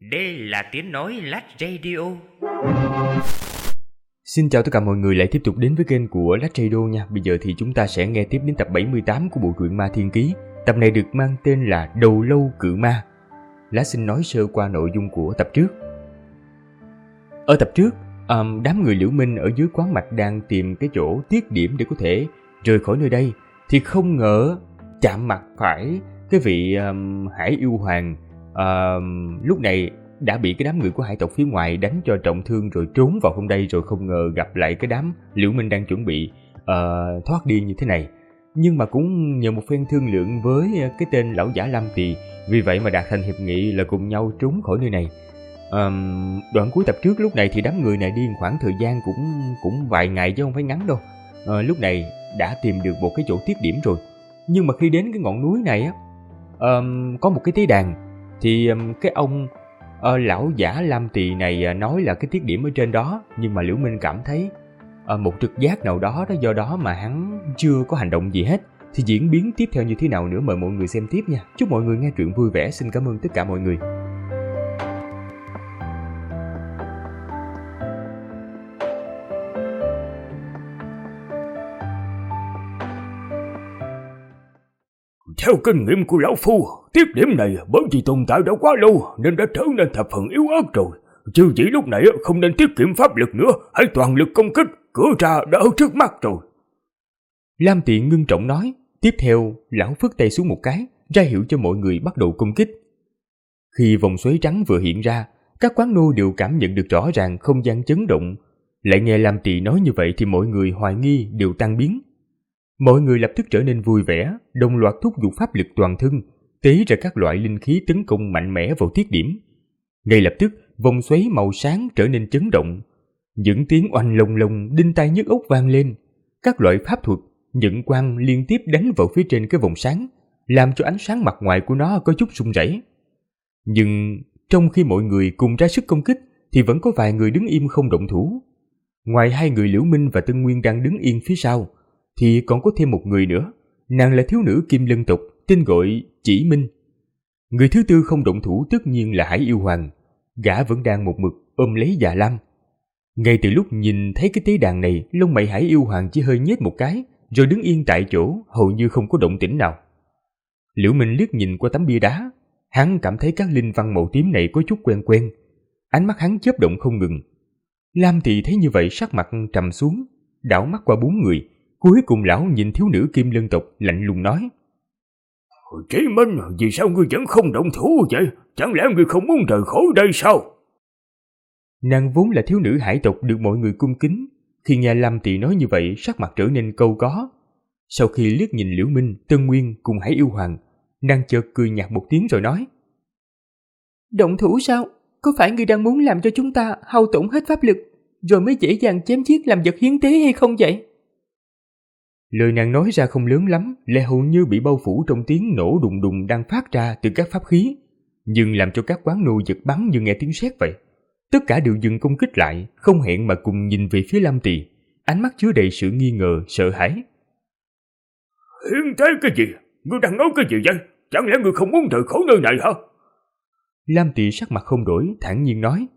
Đây là tiếng nói Lách Radio. Xin chào tất cả mọi người lại tiếp tục đến với kênh của Lách Radio nha. Bây giờ thì chúng ta sẽ nghe tiếp đến tập 78 của bộ truyện Ma Thiên Ký. Tập này được mang tên là Đầu Lâu Cự Ma. Lá xin nói sơ qua nội dung của tập trước. Ở tập trước, đám người Liễu Minh ở dưới quán mạch đang tìm cái chỗ tiết điểm để có thể rời khỏi nơi đây, thì không ngờ chạm mặt phải cái vị Hải Yêu Hoàng. Lúc này đã bị cái đám người của hải tộc phía ngoài đánh cho trọng thương rồi trốn vào hôm đây, rồi không ngờ gặp lại cái đám Liễu Minh đang chuẩn bị thoát đi như thế này. Nhưng mà cũng nhờ một phen thương lượng với cái tên lão giả Lam Tỳ, vì vậy mà đạt thành hiệp nghị là cùng nhau trốn khỏi nơi này. Đoạn cuối tập trước lúc này thì đám người này đi khoảng thời gian cũng vài ngày chứ không phải ngắn đâu. Lúc này đã tìm được một cái chỗ tiết điểm rồi. Nhưng mà khi đến cái ngọn núi này á, có một cái tế đàn, thì cái ông lão giả Lam Tỳ này nói là cái tiết điểm ở trên đó, nhưng mà Liễu Minh cảm thấy một trực giác nào đó, do đó mà hắn chưa có hành động gì hết. Thì diễn biến tiếp theo như thế nào nữa mời mọi người xem tiếp nha. Chúc mọi người nghe truyện vui vẻ. Xin cảm ơn tất cả mọi người. Theo kinh nghiệm của lão phu, tiết điểm này bởi vì tồn tại đã quá lâu nên đã trở nên thập phần yếu ớt rồi. Chứ chỉ lúc này không nên tiết kiệm pháp lực nữa, hãy toàn lực công kích, cửa ra đã ở trước mắt rồi. Lam Tỳ ngưng trọng nói. Tiếp theo, lão phất tay xuống một cái, ra hiệu cho mọi người bắt đầu công kích. Khi vòng xoáy trắng vừa hiện ra, các quán nô đều cảm nhận được rõ ràng không gian chấn động. Lại nghe Lam Tỳ nói như vậy thì mọi người hoài nghi đều tan biến. Mọi người lập tức trở nên vui vẻ, đồng loạt thúc giục pháp lực toàn thân, tế ra các loại linh khí tấn công mạnh mẽ vào tiết điểm. Ngay lập tức, vòng xoáy màu sáng trở nên chấn động. Những tiếng oanh lồng lồng đinh tai nhức óc vang lên. Các loại pháp thuật, nhận quang liên tiếp đánh vào phía trên cái vòng sáng, làm cho ánh sáng mặt ngoài của nó có chút rung rẩy. Nhưng trong khi mọi người cùng ra sức công kích, thì vẫn có vài người đứng im không động thủ. Ngoài hai người Liễu Minh và Tân Nguyên đang đứng yên phía sau, thì còn có thêm một người nữa. Nàng là thiếu nữ Kim Lân tộc, tên gọi Chỉ Minh. Người thứ tư không động thủ tất nhiên là Hải Yêu Hoàng. Gã vẫn đang một mực ôm lấy Già Lam. Ngay từ lúc nhìn thấy cái tế đàn này, lông mày Hải Yêu Hoàng chỉ hơi nhếch một cái, rồi đứng yên tại chỗ, hầu như không có động tĩnh nào. Liễu Minh liếc nhìn qua tấm bia đá, hắn cảm thấy các linh văn màu tím này có chút quen quen. Ánh mắt hắn chớp động không ngừng. Lam Tỳ thấy như vậy sắc mặt trầm xuống, đảo mắt qua bốn người. Cuối cùng lão nhìn thiếu nữ Kim Lân tộc lạnh lùng nói: Chí Minh, vì sao ngươi vẫn không động thủ vậy? Chẳng lẽ ngươi không muốn rời khỏi đây sao? Nàng vốn là thiếu nữ hải tộc được mọi người cung kính. Khi nghe Lam Tỳ nói như vậy, sắc mặt trở nên cau có. Sau khi liếc nhìn Liễu Minh, Tân Nguyên cùng Hải Yêu Hoàng, nàng chợt cười nhạt một tiếng rồi nói: Động thủ sao? Có phải ngươi đang muốn làm cho chúng ta hao tổn hết pháp lực, rồi mới dễ dàng chém giết làm vật hiến tế hay không vậy? Lời nàng nói ra không lớn lắm, lại hầu như bị bao phủ trong tiếng nổ đùng đùng đang phát ra từ các pháp khí, nhưng làm cho các quán nô giật bắn như nghe tiếng sét vậy. Tất cả đều dừng công kích lại, không hẹn mà cùng nhìn về phía Lam Tỳ, ánh mắt chứa đầy sự nghi ngờ, sợ hãi. Hiến tế cái gì? Ngươi đang nói cái gì vậy? Chẳng lẽ ngươi không muốn rời khỏi nơi này hả? Lam Tỳ sắc mặt không đổi, thản nhiên nói: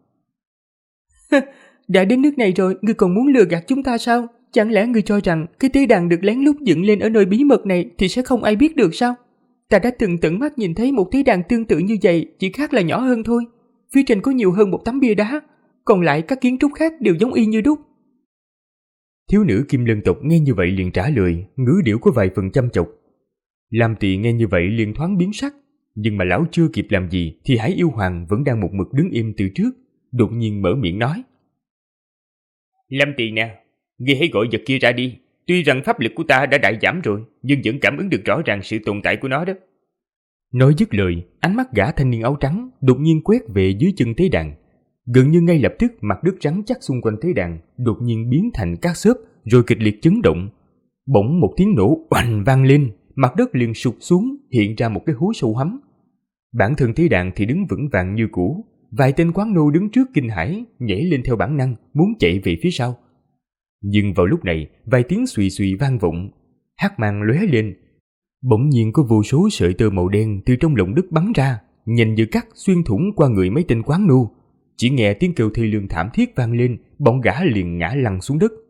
Đã đến nước này rồi, ngươi còn muốn lừa gạt chúng ta sao? Chẳng lẽ ngươi cho rằng cái tế đàn được lén lút dựng lên ở nơi bí mật này thì sẽ không ai biết được sao? Ta đã từng tận mắt nhìn thấy một tế đàn tương tự như vậy, chỉ khác là nhỏ hơn thôi. Phía trên có nhiều hơn một tấm bia đá, còn lại các kiến trúc khác đều giống y như đúc. Thiếu nữ Kim Lân tộc nghe như vậy liền trả lời, ngữ điệu có vài phần chăm chọc. Lam Tỳ nghe như vậy liền thoáng biến sắc, nhưng mà lão chưa kịp làm gì thì Hải Yêu Hoàng vẫn đang một mực đứng im từ trước, đột nhiên mở miệng nói: Lam Tỳ nè, ngươi hãy gọi vật kia ra đi. Tuy rằng pháp lực của ta đã đại giảm rồi, nhưng vẫn cảm ứng được rõ ràng sự tồn tại của nó đó. Nói dứt lời, ánh mắt gã thanh niên áo trắng đột nhiên quét về dưới chân tế đàn. Gần như ngay lập tức mặt đất rắn chắc xung quanh tế đàn đột nhiên biến thành cát xốp, rồi kịch liệt chấn động. Bỗng một tiếng nổ oanh vang lên, mặt đất liền sụt xuống, hiện ra một cái hố sâu hoắm. Bản thân tế đàn thì đứng vững vàng như cũ. Vài tên quán nô đứng trước kinh hãi, nhảy lên theo bản năng, muốn chạy về phía sau. Nhưng vào lúc này, vài tiếng xùy xùy vang vọng, hắc mang lóe lên. Bỗng nhiên có vô số sợi tơ màu đen từ trong lòng đất bắn ra, nhanh như cắt xuyên thủng qua người mấy tên quán nô. Chỉ nghe tiếng kêu thê lương thảm thiết vang lên, bọn gã liền ngã lăn xuống đất.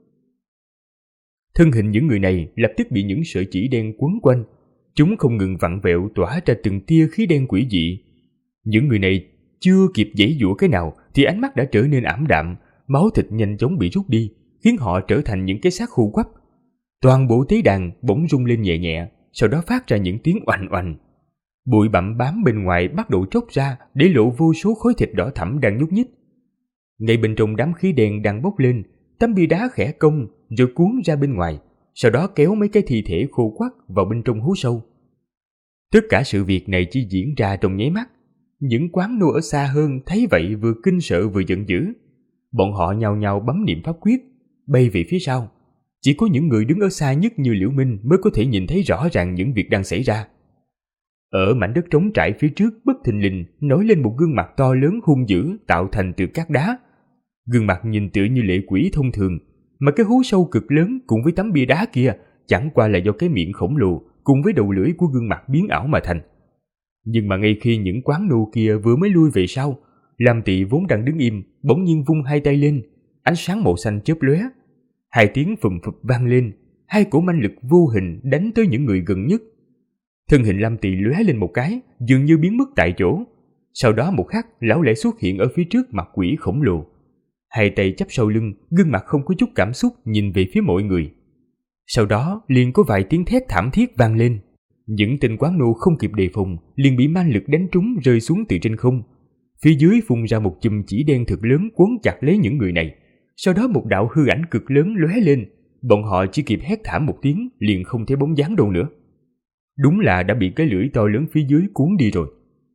Thân hình những người này lập tức bị những sợi chỉ đen quấn quanh. Chúng không ngừng vặn vẹo tỏa ra từng tia khí đen quỷ dị. Những người này chưa kịp giãy giụa cái nào thì ánh mắt đã trở nên ảm đạm, máu thịt nhanh chóng bị rút đi, khiến họ trở thành những cái xác khô quắp. Toàn bộ tế đàn bỗng rung lên nhẹ nhẹ, sau đó phát ra những tiếng oành oành. Bụi bặm bám bên ngoài bắt đầu tróc ra để lộ vô số khối thịt đỏ thẫm đang nhúc nhích. Ngay bên trong đám khí đen đang bốc lên, tấm bia đá khẽ cong rồi cuốn ra bên ngoài, sau đó kéo mấy cái thi thể khô quắt vào bên trong hố sâu. Tất cả sự việc này chỉ diễn ra trong nháy mắt. Những quán nô ở xa hơn thấy vậy vừa kinh sợ vừa giận dữ. Bọn họ nhao nhao bấm niệm pháp quyết, bay về phía sau. Chỉ có những người đứng ở xa nhất như Liễu Minh mới có thể nhìn thấy rõ ràng những việc đang xảy ra. Ở mảnh đất trống trải phía trước bất thình lình nổi lên một gương mặt to lớn hung dữ tạo thành từ cát đá. Gương mặt nhìn tựa như lệ quỷ thông thường, mà cái hố sâu cực lớn cùng với tấm bia đá kia chẳng qua là do cái miệng khổng lồ cùng với đầu lưỡi của gương mặt biến ảo mà thành. Nhưng mà ngay khi những quán nô kia vừa mới lui về sau, Lam Tị vốn đang đứng im bỗng nhiên vung hai tay lên, ánh sáng màu xanh chớp lóe. Hai tiếng phùm phụp vang lên, hai cổ manh lực vô hình đánh tới những người gần nhất. Thân hình Lam Tị lóe lên một cái, dường như biến mất tại chỗ. Sau đó một khắc, lão lại xuất hiện ở phía trước mặt quỷ khổng lồ. Hai tay chắp sau lưng, gương mặt không có chút cảm xúc nhìn về phía mọi người. Sau đó liền có vài tiếng thét thảm thiết vang lên. Những tên quán nô không kịp đề phòng, liền bị man lực đánh trúng rơi xuống từ trên không. Phía dưới phun ra một chùm chỉ đen thực lớn quấn chặt lấy những người này. Sau đó một đạo hư ảnh cực lớn lóe lên, bọn họ chỉ kịp hét thảm một tiếng liền không thấy bóng dáng đâu nữa. Đúng là đã bị cái lưỡi to lớn phía dưới cuốn đi rồi.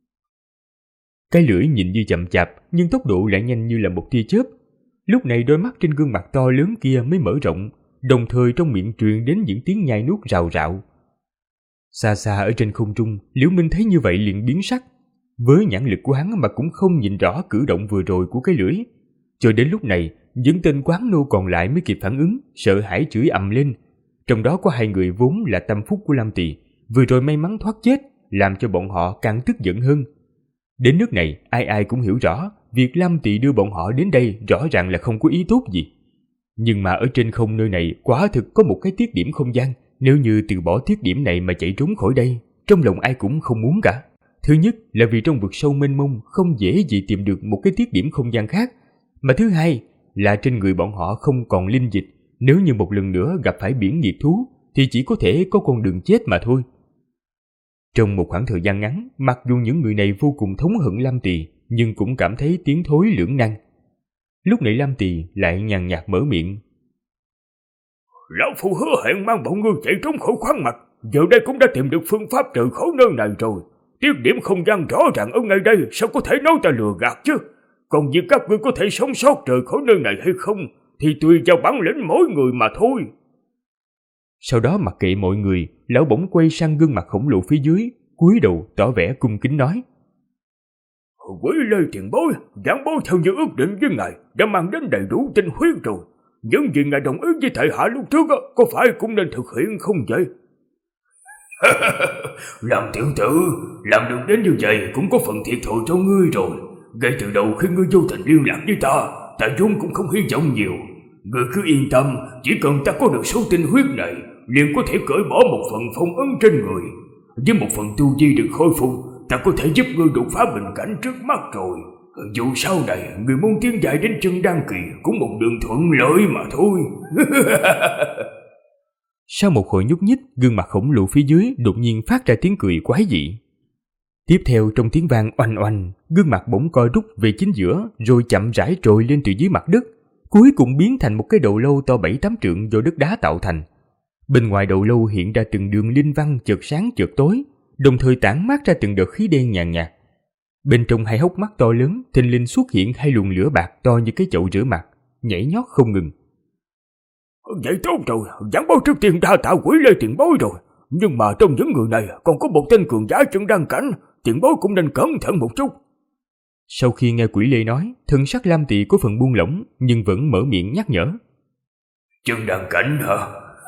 Cái lưỡi nhìn như chậm chạp nhưng tốc độ lại nhanh như là một tia chớp. Lúc này đôi mắt trên gương mặt to lớn kia mới mở rộng, đồng thời trong miệng truyền đến những tiếng nhai nuốt rào rạo. Xa xa ở trên không trung, Liễu Minh thấy như vậy liền biến sắc. Với nhãn lực của hắn mà cũng không nhìn rõ cử động vừa rồi của cái lưỡi. Cho đến lúc này, những tên quán nô còn lại mới kịp phản ứng, sợ hãi chửi ầm lên. Trong đó có hai người vốn là tâm phúc của Lam Tị, vừa rồi may mắn thoát chết, làm cho bọn họ càng tức giận hơn. Đến nước này, ai ai cũng hiểu rõ, việc Lam Tị đưa bọn họ đến đây rõ ràng là không có ý tốt gì. Nhưng mà ở trên không nơi này quả thực có một cái tiết điểm không gian, nếu như từ bỏ tiết điểm này mà chạy trốn khỏi đây, trong lòng ai cũng không muốn cả. Thứ nhất là vì trong vực sâu mênh mông không dễ gì tìm được một cái tiết điểm không gian khác, mà thứ hai là trên người bọn họ không còn linh dịch, nếu như một lần nữa gặp phải biển nghiệt thú thì chỉ có thể có con đường chết mà thôi. Trong một khoảng thời gian ngắn, mặc dù những người này vô cùng thống hận Lam Tị, nhưng cũng cảm thấy tiến thối lưỡng nan. Lúc này Lam Tị lại nhàn nhạt mở miệng. Lão Phu hứa hẹn mang bọn ngươi chạy trốn khỏi khoáng mạch, giờ đây cũng đã tìm được phương pháp rời khỏi nơi này rồi. Tiết điểm không gian rõ ràng ở ngay đây, sao có thể nói ta lừa gạt chứ? Còn việc các ngươi có thể sống sót rời khỏi nơi này hay không thì tùy vào bản lĩnh mỗi người mà thôi. Sau đó mặc kệ mọi người, lão bỗng quay sang gương mặt khổng lồ phía dưới, cúi đầu tỏ vẻ cung kính nói. Quý Lê tiền bối, giảng bối theo như ước định với ngài đã mang đến đầy đủ tinh huyết rồi. Những gì ngài đồng ý với thệ hạ lúc trước có phải cũng nên thực hiện không vậy? Làm tiểu tử, làm được đến như vậy cũng có phần thiệt thòi cho ngươi rồi. Ngay từ đầu khi ngươi vô tình liên lạc với ta vốn cũng không hy vọng nhiều. Ngươi cứ yên tâm, chỉ cần ta có được số tinh huyết này, liền có thể cởi bỏ một phần phong ấn trên người. Với một phần tu vi được khôi phục, ta có thể giúp ngươi đột phá bình cảnh trước mắt rồi. Dù sau này ngươi muốn tiến dài đến chân đan kỳ cũng một đường thuận lợi mà thôi. Sau một hồi nhúc nhích, gương mặt khổng lồ phía dưới đột nhiên phát ra tiếng cười quái dị. Tiếp theo trong tiếng vang oanh oanh, gương mặt bỗng co rút về chính giữa rồi chậm rãi trồi lên từ dưới mặt đất, cuối cùng biến thành một cái đầu lâu to 7-8 trượng do đất đá tạo thành. Bên ngoài đầu lâu hiện ra từng đường linh văn chợt sáng chợt tối, đồng thời tản mát ra từng đợt khí đen nhàn nhạt. Bên trong hai hốc mắt to lớn thình lình xuất hiện hai luồng lửa bạc to như cái chậu rửa mặt, nhảy nhót không ngừng. Vậy tốt rồi, giảng bối trước tiên đa tạ Quý Lê tiền bối rồi. Nhưng mà trong những người này còn có một tên cường giả chân đan cảnh, tiền bối cũng nên cẩn thận một chút. Sau khi nghe Quỷ Lê nói, thân sắc Lam Tị có phần buông lỏng nhưng vẫn mở miệng nhắc nhở. Chân đan cảnh hả?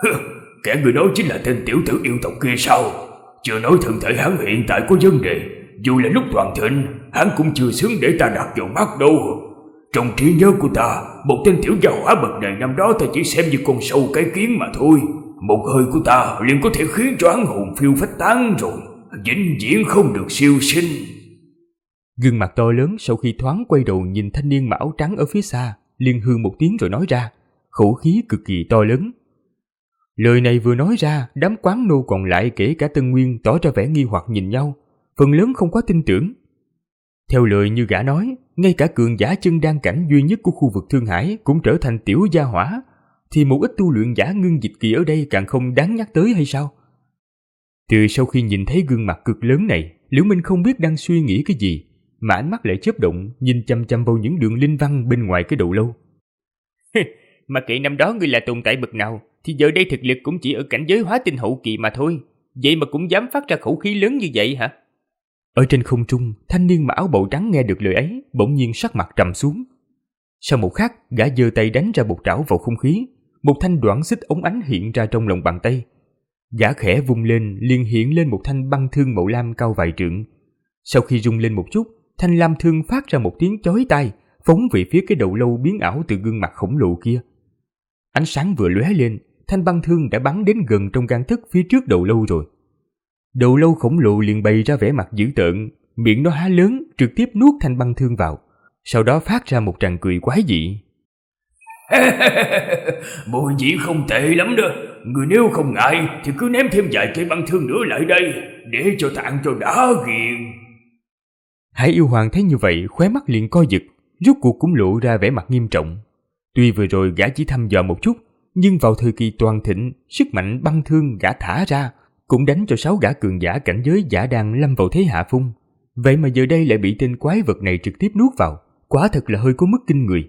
Kẻ người nói chính là tên tiểu tử yêu tộc kia sao? Chưa nói thân thể hắn hiện tại có vấn đề, dù là lúc toàn thịnh, hắn cũng chưa xứng để ta đặt vào mắt đâu. Trong trí nhớ của ta, một tên tiểu gia hỏa bậc này năm đó ta chỉ xem như con sâu cái kiến mà thôi. Một hơi của ta liền có thể khiến cho hắn hồn phiêu phách tán rồi, vĩnh viễn không được siêu sinh. Gương mặt to lớn sau khi thoáng quay đầu nhìn thanh niên mặc áo trắng ở phía xa, liền hừ một tiếng rồi nói ra, khẩu khí cực kỳ to lớn. Lời này vừa nói ra, đám quán nô còn lại kể cả Tân Nguyên tỏ ra vẻ nghi hoặc nhìn nhau, phần lớn không quá tin tưởng. Theo lời như gã nói, ngay cả cường giả chân đan cảnh duy nhất của khu vực Thương Hải cũng trở thành tiểu gia hỏa, thì một ít tu luyện giả ngưng dịch kỳ ở đây càng không đáng nhắc tới hay sao? Từ sau khi nhìn thấy gương mặt cực lớn này, Liễu Minh không biết đang suy nghĩ cái gì, mà ánh mắt lại chớp động nhìn chăm chăm vào những đường linh văn bên ngoài cái đầu lâu. Mà kệ năm đó ngươi là tồn tại bậc nào, thì giờ đây thực lực cũng chỉ ở cảnh giới hóa tinh hậu kỳ mà thôi. Vậy mà cũng dám phát ra khẩu khí lớn như vậy hả? Ở trên không trung, thanh niên mặc áo bào trắng nghe được lời ấy, bỗng nhiên sắc mặt trầm xuống. Sau một khắc, gã giơ tay đánh ra một trảo vào không khí, một thanh đoạn xích ống ánh hiện ra trong lòng bàn tay. Gã khẽ vung lên, liền hiện lên một thanh băng thương màu lam cao vài trượng. Sau khi rung lên một chút, thanh lam thương phát ra một tiếng chói tai, phóng về phía cái đầu lâu biến ảo từ gương mặt khổng lồ kia. Ánh sáng vừa lóe lên, thanh băng thương đã bắn đến gần trong gang tấc phía trước đầu lâu rồi. Đầu lâu khổng lồ liền bày ra vẻ mặt dữ tợn, miệng nó há lớn, trực tiếp nuốt thanh băng thương vào, sau đó phát ra một tràng cười quái dị. Mùi vị không tệ lắm đó. Người nếu không ngại thì cứ ném thêm vài cây băng thương nữa lại đây, để cho ta ăn cho đã ghiền. Hải yêu hoàng thấy như vậy, khóe mắt liền co giật, rốt cuộc cũng lộ ra vẻ mặt nghiêm trọng. Tuy vừa rồi gã chỉ thăm dò một chút, nhưng vào thời kỳ toàn thịnh, sức mạnh băng thương gã thả ra cũng đánh cho 6 gã cường giả cảnh giới giả đàn lâm vào thế hạ phong. Vậy mà giờ đây lại bị tên quái vật này trực tiếp nuốt vào, quả thật là hơi có mức kinh người.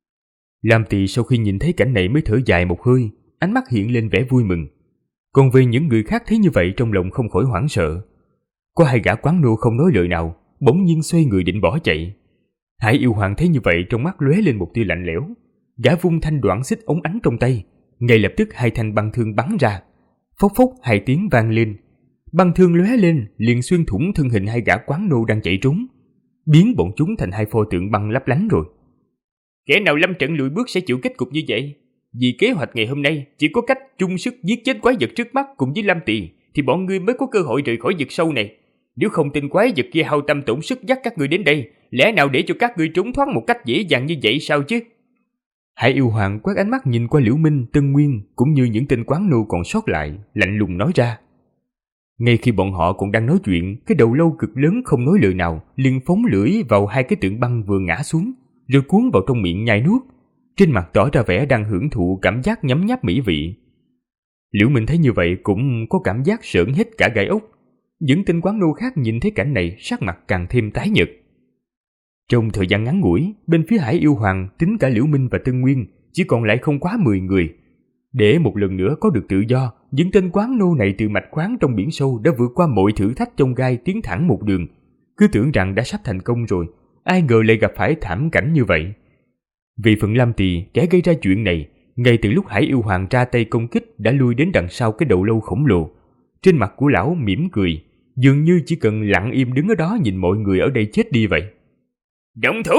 Lam Tỳ sau khi nhìn thấy cảnh này mới thở dài một hơi, ánh mắt hiện lên vẻ vui mừng. Còn về những người khác thấy như vậy trong lòng không khỏi hoảng sợ. Có 2 gã quán nô không nói lời nào, bỗng nhiên xoay người định bỏ chạy. Hải yêu hoàng thấy như vậy trong mắt lóe lên một tia lạnh lẽo. Gã vung thanh đoạn xích ống ánh trong tay, ngay lập tức 2 thanh băng thương bắn ra. Phốc phốc 2 tiếng vang lên, băng thương lóe lên liền xuyên thủng thân hình 2 gã quán nô đang chạy trốn, biến bọn chúng thành 2 pho tượng băng lấp lánh rồi. Kẻ nào lâm trận lùi bước sẽ chịu kết cục như vậy. Vì kế hoạch ngày hôm nay chỉ có cách chung sức giết chết quái vật trước mắt cùng với Lam Tỳ, thì bọn ngươi mới có cơ hội rời khỏi vực sâu này. Nếu không tin quái vật kia hao tâm tổn sức dắt các ngươi đến đây, lẽ nào để cho các ngươi trốn thoát một cách dễ dàng như vậy sao chứ? Hải yêu hoàng quét ánh mắt nhìn qua Liễu Minh, Tân Nguyên cũng như những tên quán nô còn sót lại, lạnh lùng nói ra. Ngay khi bọn họ còn đang nói chuyện, cái đầu lâu cực lớn không nói lời nào liền phóng lưỡi vào 2 cái tượng băng vừa ngã xuống, rồi cuốn vào trong miệng nhai nuốt, trên mặt tỏ ra vẻ đang hưởng thụ cảm giác nhấm nháp mỹ vị. Liễu Minh thấy như vậy cũng có cảm giác sởn hết cả gai ốc. Những tên quán nô khác nhìn thấy cảnh này sắc mặt càng thêm tái nhợt. Trong thời gian ngắn ngủi, bên phía Hải yêu hoàng tính cả Liễu Minh và Tân Nguyên chỉ còn lại không quá 10 người. Để một lần nữa có được tự do, những tên quán nô này từ mạch khoáng trong biển sâu đã vượt qua mọi thử thách trong gai, tiến thẳng một đường. Cứ tưởng rằng đã sắp thành công rồi, ai ngờ lại gặp phải thảm cảnh như vậy. Vì phận Lam Tỳ, kẻ gây ra chuyện này, ngay từ lúc Hải yêu hoàng ra tay công kích đã lui đến đằng sau cái đầu lâu khổng lồ. Trên mặt của lão mỉm cười, dường như chỉ cần lặng im đứng ở đó nhìn mọi người ở đây chết đi vậy. Động thủ!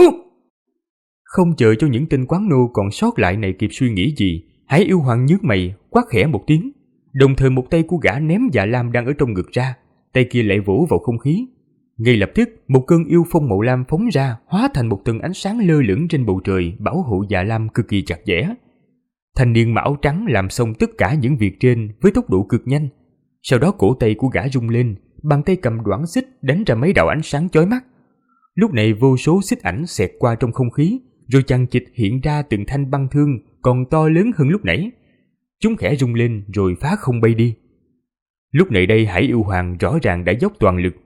Không chờ cho những tên quán nô còn sót lại này kịp suy nghĩ gì, Hải yêu hoàng nhướng mày, quát khẽ một tiếng, đồng thời một tay của gã ném dạ lam đang ở trong ngực ra, tay kia lại vỗ vào không khí. Ngay lập tức, một cơn yêu phong màu lam phóng ra, hóa thành một tầng ánh sáng lơ lửng trên bầu trời, bảo hộ dạ lam cực kỳ chặt chẽ. Thanh niên mặc áo trắng làm xong tất cả những việc trên với tốc độ cực nhanh. Sau đó cổ tay của gã rung lên, bàn tay cầm đoạn xích đánh ra mấy đạo ánh sáng chói mắt. Lúc này vô số xích ảnh xẹt qua trong không khí, rồi chằng chịt hiện ra từng thanh băng thương còn to lớn hơn lúc nãy. Chúng khẽ rung lên rồi phá không bay đi. Lúc này đây Hải yêu hoàng rõ ràng đã dốc toàn lực.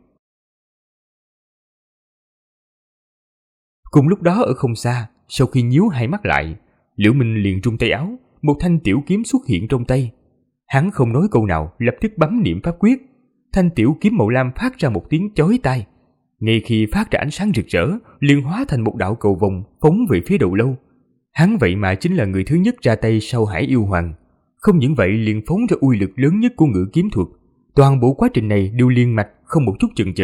Cùng lúc đó ở không xa, sau khi nhíu hai mắt lại, Liễu Minh liền rung tay áo, một thanh tiểu kiếm xuất hiện trong tay. Hắn không nói câu nào, lập tức bấm niệm pháp quyết. Thanh tiểu kiếm màu lam phát ra một tiếng chói tai. Ngay khi phát ra ánh sáng rực rỡ, liền hóa thành một đạo cầu vồng phóng về phía đầu lâu. Hắn vậy mà chính là người thứ nhất ra tay sau Hải yêu hoàng. Không những vậy liền phóng ra uy lực lớn nhất của ngự kiếm thuật. Toàn bộ quá trình này đều liên mạch, không một chút chần chờ.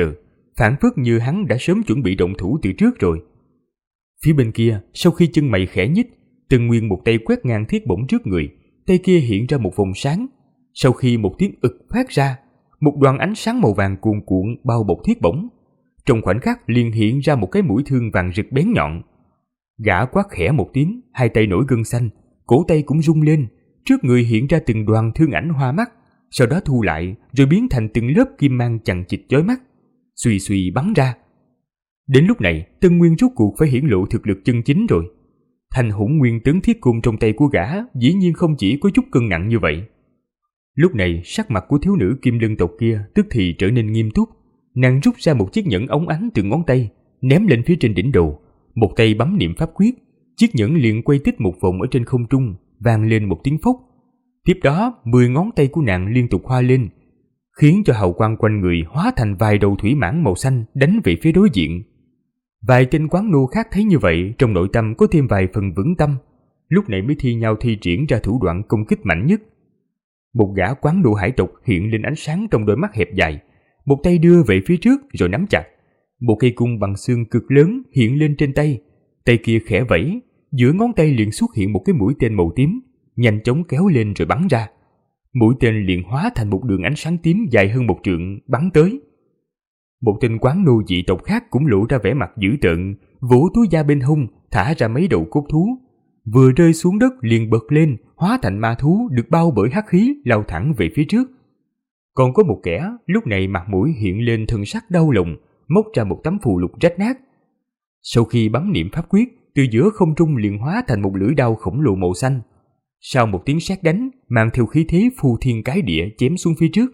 phảng phất như hắn đã sớm chuẩn bị động thủ từ trước rồi. Phía bên kia, sau khi chân mày khẽ nhích, Tân Nguyên một tay quét ngang thiết bổng trước người, tay kia hiện ra một vòng sáng. Sau khi một tiếng ực phát ra, một đoàn ánh sáng màu vàng cuồn cuộn bao bọc thiết bổng. Trong khoảnh khắc liền hiện ra một cái mũi thương vàng rực bén nhọn. Gã quát khẽ một tiếng, hai tay nổi gân xanh, cổ tay cũng rung lên, trước người hiện ra từng đoàn thương ảnh hoa mắt, sau đó thu lại rồi biến thành từng lớp kim mang chằng chịt chói mắt, xuy xuy bắn ra. Đến lúc này, Tân Nguyên rốt cuộc phải hiển lộ thực lực chân chính rồi. Thành Hỗn Nguyên Tấn Thiết Côn trong tay của gã dĩ nhiên không chỉ có chút cân nặng như vậy. Lúc này, sắc mặt của thiếu nữ Kim Lân tộc kia tức thì trở nên nghiêm túc. Nàng rút ra một chiếc nhẫn óng ánh từ ngón tay, ném lên phía trên đỉnh đầu, một tay bấm niệm pháp quyết, chiếc nhẫn liền quay tít một vòng ở trên không trung, vang lên một tiếng phốc. Tiếp đó, 10 ngón tay của nàng liên tục hoa lên, khiến cho hào quang quanh người hóa thành vài đầu thủy mãng màu xanh đánh về phía đối diện. Vài tên quán nô khác thấy như vậy, trong nội tâm có thêm vài phần vững tâm, lúc này mới thi nhau thi triển ra thủ đoạn công kích mạnh nhất. Một gã quán nô hải tộc hiện lên ánh sáng trong đôi mắt hẹp dài, một tay đưa về phía trước rồi nắm chặt. Một cây cung bằng xương cực lớn hiện lên trên tay, tay kia khẽ vẫy, giữa ngón tay liền xuất hiện một cái mũi tên màu tím, nhanh chóng kéo lên rồi bắn ra. Mũi tên liền hóa thành một đường ánh sáng tím dài hơn 1 trượng bắn tới. Một tên quán nô dị tộc khác cũng lộ ra vẻ mặt dữ tợn, vỗ túi da bên hông, thả ra mấy đầu cốt thú. Vừa rơi xuống đất liền bật lên, hóa thành ma thú được bao bởi hắc khí lao thẳng về phía trước. Còn có một kẻ lúc này mặt mũi hiện lên thần sắc đau lòng, móc ra một tấm phù lục rách nát. Sau khi bấm niệm pháp quyết, từ giữa không trung liền hóa thành một lưỡi đao khổng lồ màu xanh. Sau một tiếng sét đánh, mang theo khí thế phù thiên cái địa chém xuống phía trước.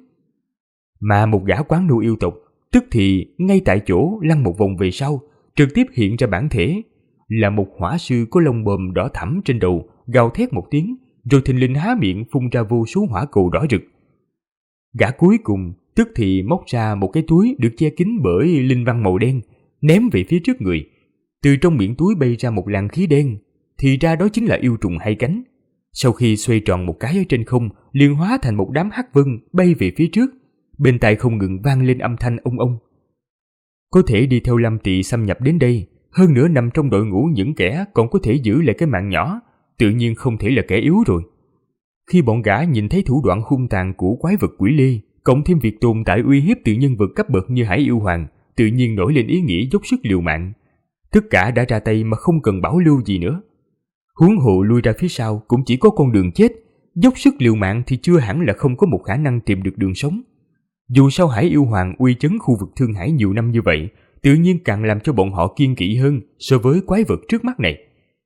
Mà một gã quán nô yêu tộc tức thì ngay tại chỗ lăn một vòng về sau, trực tiếp hiện ra bản thể là một hỏa sư có lông bờm đỏ thẫm trên đầu, gào thét một tiếng, rồi thình lình há miệng phun ra vô số hỏa cầu đỏ rực. Gã cuối cùng tức thì móc ra một cái túi được che kín bởi linh văn màu đen, ném về phía trước người. Từ trong miệng túi bay ra một làn khí đen, thì ra đó chính là yêu trùng hai cánh. Sau khi xoay tròn một cái ở trên không, liền hóa thành một đám hắc vân bay về phía trước, bên tai không ngừng vang lên âm thanh ông ông. Có thể đi theo Lâm Tỵ xâm nhập đến đây, hơn nữa nằm trong đội ngũ những kẻ còn có thể giữ lại cái mạng nhỏ, tự nhiên không thể là kẻ yếu rồi. Khi bọn gã nhìn thấy thủ đoạn hung tàn của quái vật quỷ lê, cộng thêm việc tồn tại uy hiếp từ nhân vật cấp bậc như Hải Yêu Hoàng, tự nhiên nổi lên ý nghĩ dốc sức liều mạng. Tất cả đã ra tay mà không cần bảo lưu gì nữa. Huống hộ lui ra phía sau cũng chỉ có con đường chết, dốc sức liều mạng thì chưa hẳn là không có một khả năng tìm được đường sống. Dù sao Hải Yêu Hoàng uy chấn khu vực Thương Hải nhiều năm như vậy, tự nhiên càng làm cho bọn họ kiên kỵ hơn so với quái vật trước mắt này.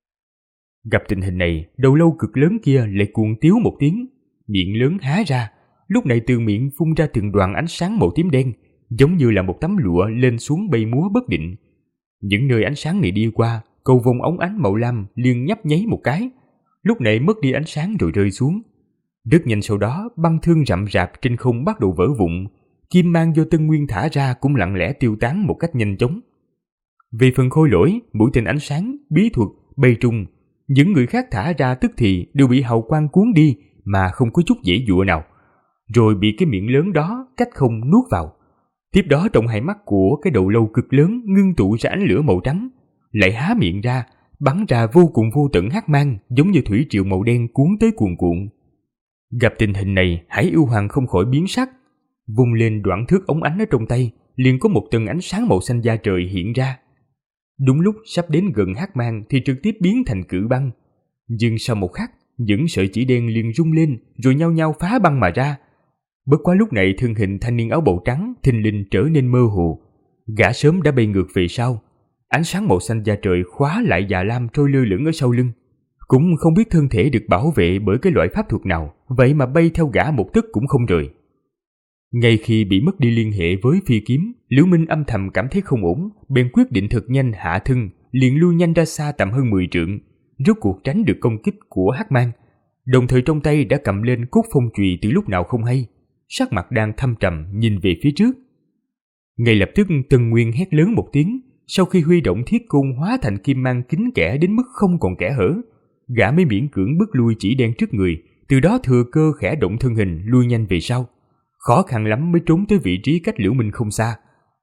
Gặp tình hình này, đầu lâu cực lớn kia lại cuồng tiếu một tiếng, miệng lớn há ra, lúc này từ miệng phun ra từng đoàn ánh sáng màu tím đen, giống như là một tấm lụa lên xuống bay múa bất định. Những nơi ánh sáng này đi qua, cầu vồng óng ánh màu lam liền nhấp nháy một cái, lúc này mất đi ánh sáng rồi rơi xuống. Rất nhanh sau đó, băng thương rậm rạp trên không bắt đầu vỡ vụn, kim mang do Tân Nguyên thả ra cũng lặng lẽ tiêu tán một cách nhanh chóng. Về phần khôi lỗi, mũi tên ánh sáng, bí thuật, bay trung, những người khác thả ra tức thì đều bị hào quang cuốn đi mà không có chút dễ dụa nào, rồi bị cái miệng lớn đó cách không nuốt vào. Tiếp đó trong hai mắt của cái đầu lâu cực lớn ngưng tụ ra ánh lửa màu trắng, lại há miệng ra, bắn ra vô cùng vô tận hắc mang giống như thủy triều màu đen cuốn tới cuồn cuộn. Gặp tình hình này, Hải Yêu Hoàng không khỏi biến sắc, vung lên đoạn thước ống ánh ở trong tay, liền có một tầng ánh sáng màu xanh da trời hiện ra. Đúng lúc sắp đến gần hắc mang thì trực tiếp biến thành cự băng, nhưng sau một khắc, những sợi chỉ đen liền rung lên rồi nhao nhao phá băng mà ra. Bất quá lúc này thân hình thanh niên áo bào trắng thình lình trở nên mơ hồ, gã sớm đã bay ngược về sau. Ánh sáng màu xanh da trời khóa lại già lam trôi lơ lửng ở sau lưng. Cũng không biết thân thể được bảo vệ bởi cái loại pháp thuật nào, vậy mà bay theo gã một tấc cũng không rời. Ngay khi bị mất đi liên hệ với phi kiếm, Liễu Minh âm thầm cảm thấy không ổn, bèn quyết định thật nhanh hạ thân, liền lui nhanh ra xa tầm hơn 10 trượng, rốt cuộc tránh được công kích của hắc mang. Đồng thời trong tay đã cầm lên cốt phong chùy từ lúc nào không hay, sắc mặt đang thâm trầm nhìn về phía trước. Ngay lập tức Tân Nguyên hét lớn một tiếng, sau khi huy động thiết côn hóa thành kim mang kín kẽ đến mức không còn kẽ hở, gã mới miễn cưỡng bước lui chỉ đen trước người, từ đó thừa cơ khẽ động thân hình lui nhanh về sau. Khó khăn lắm mới trốn tới vị trí cách Liễu Minh không xa.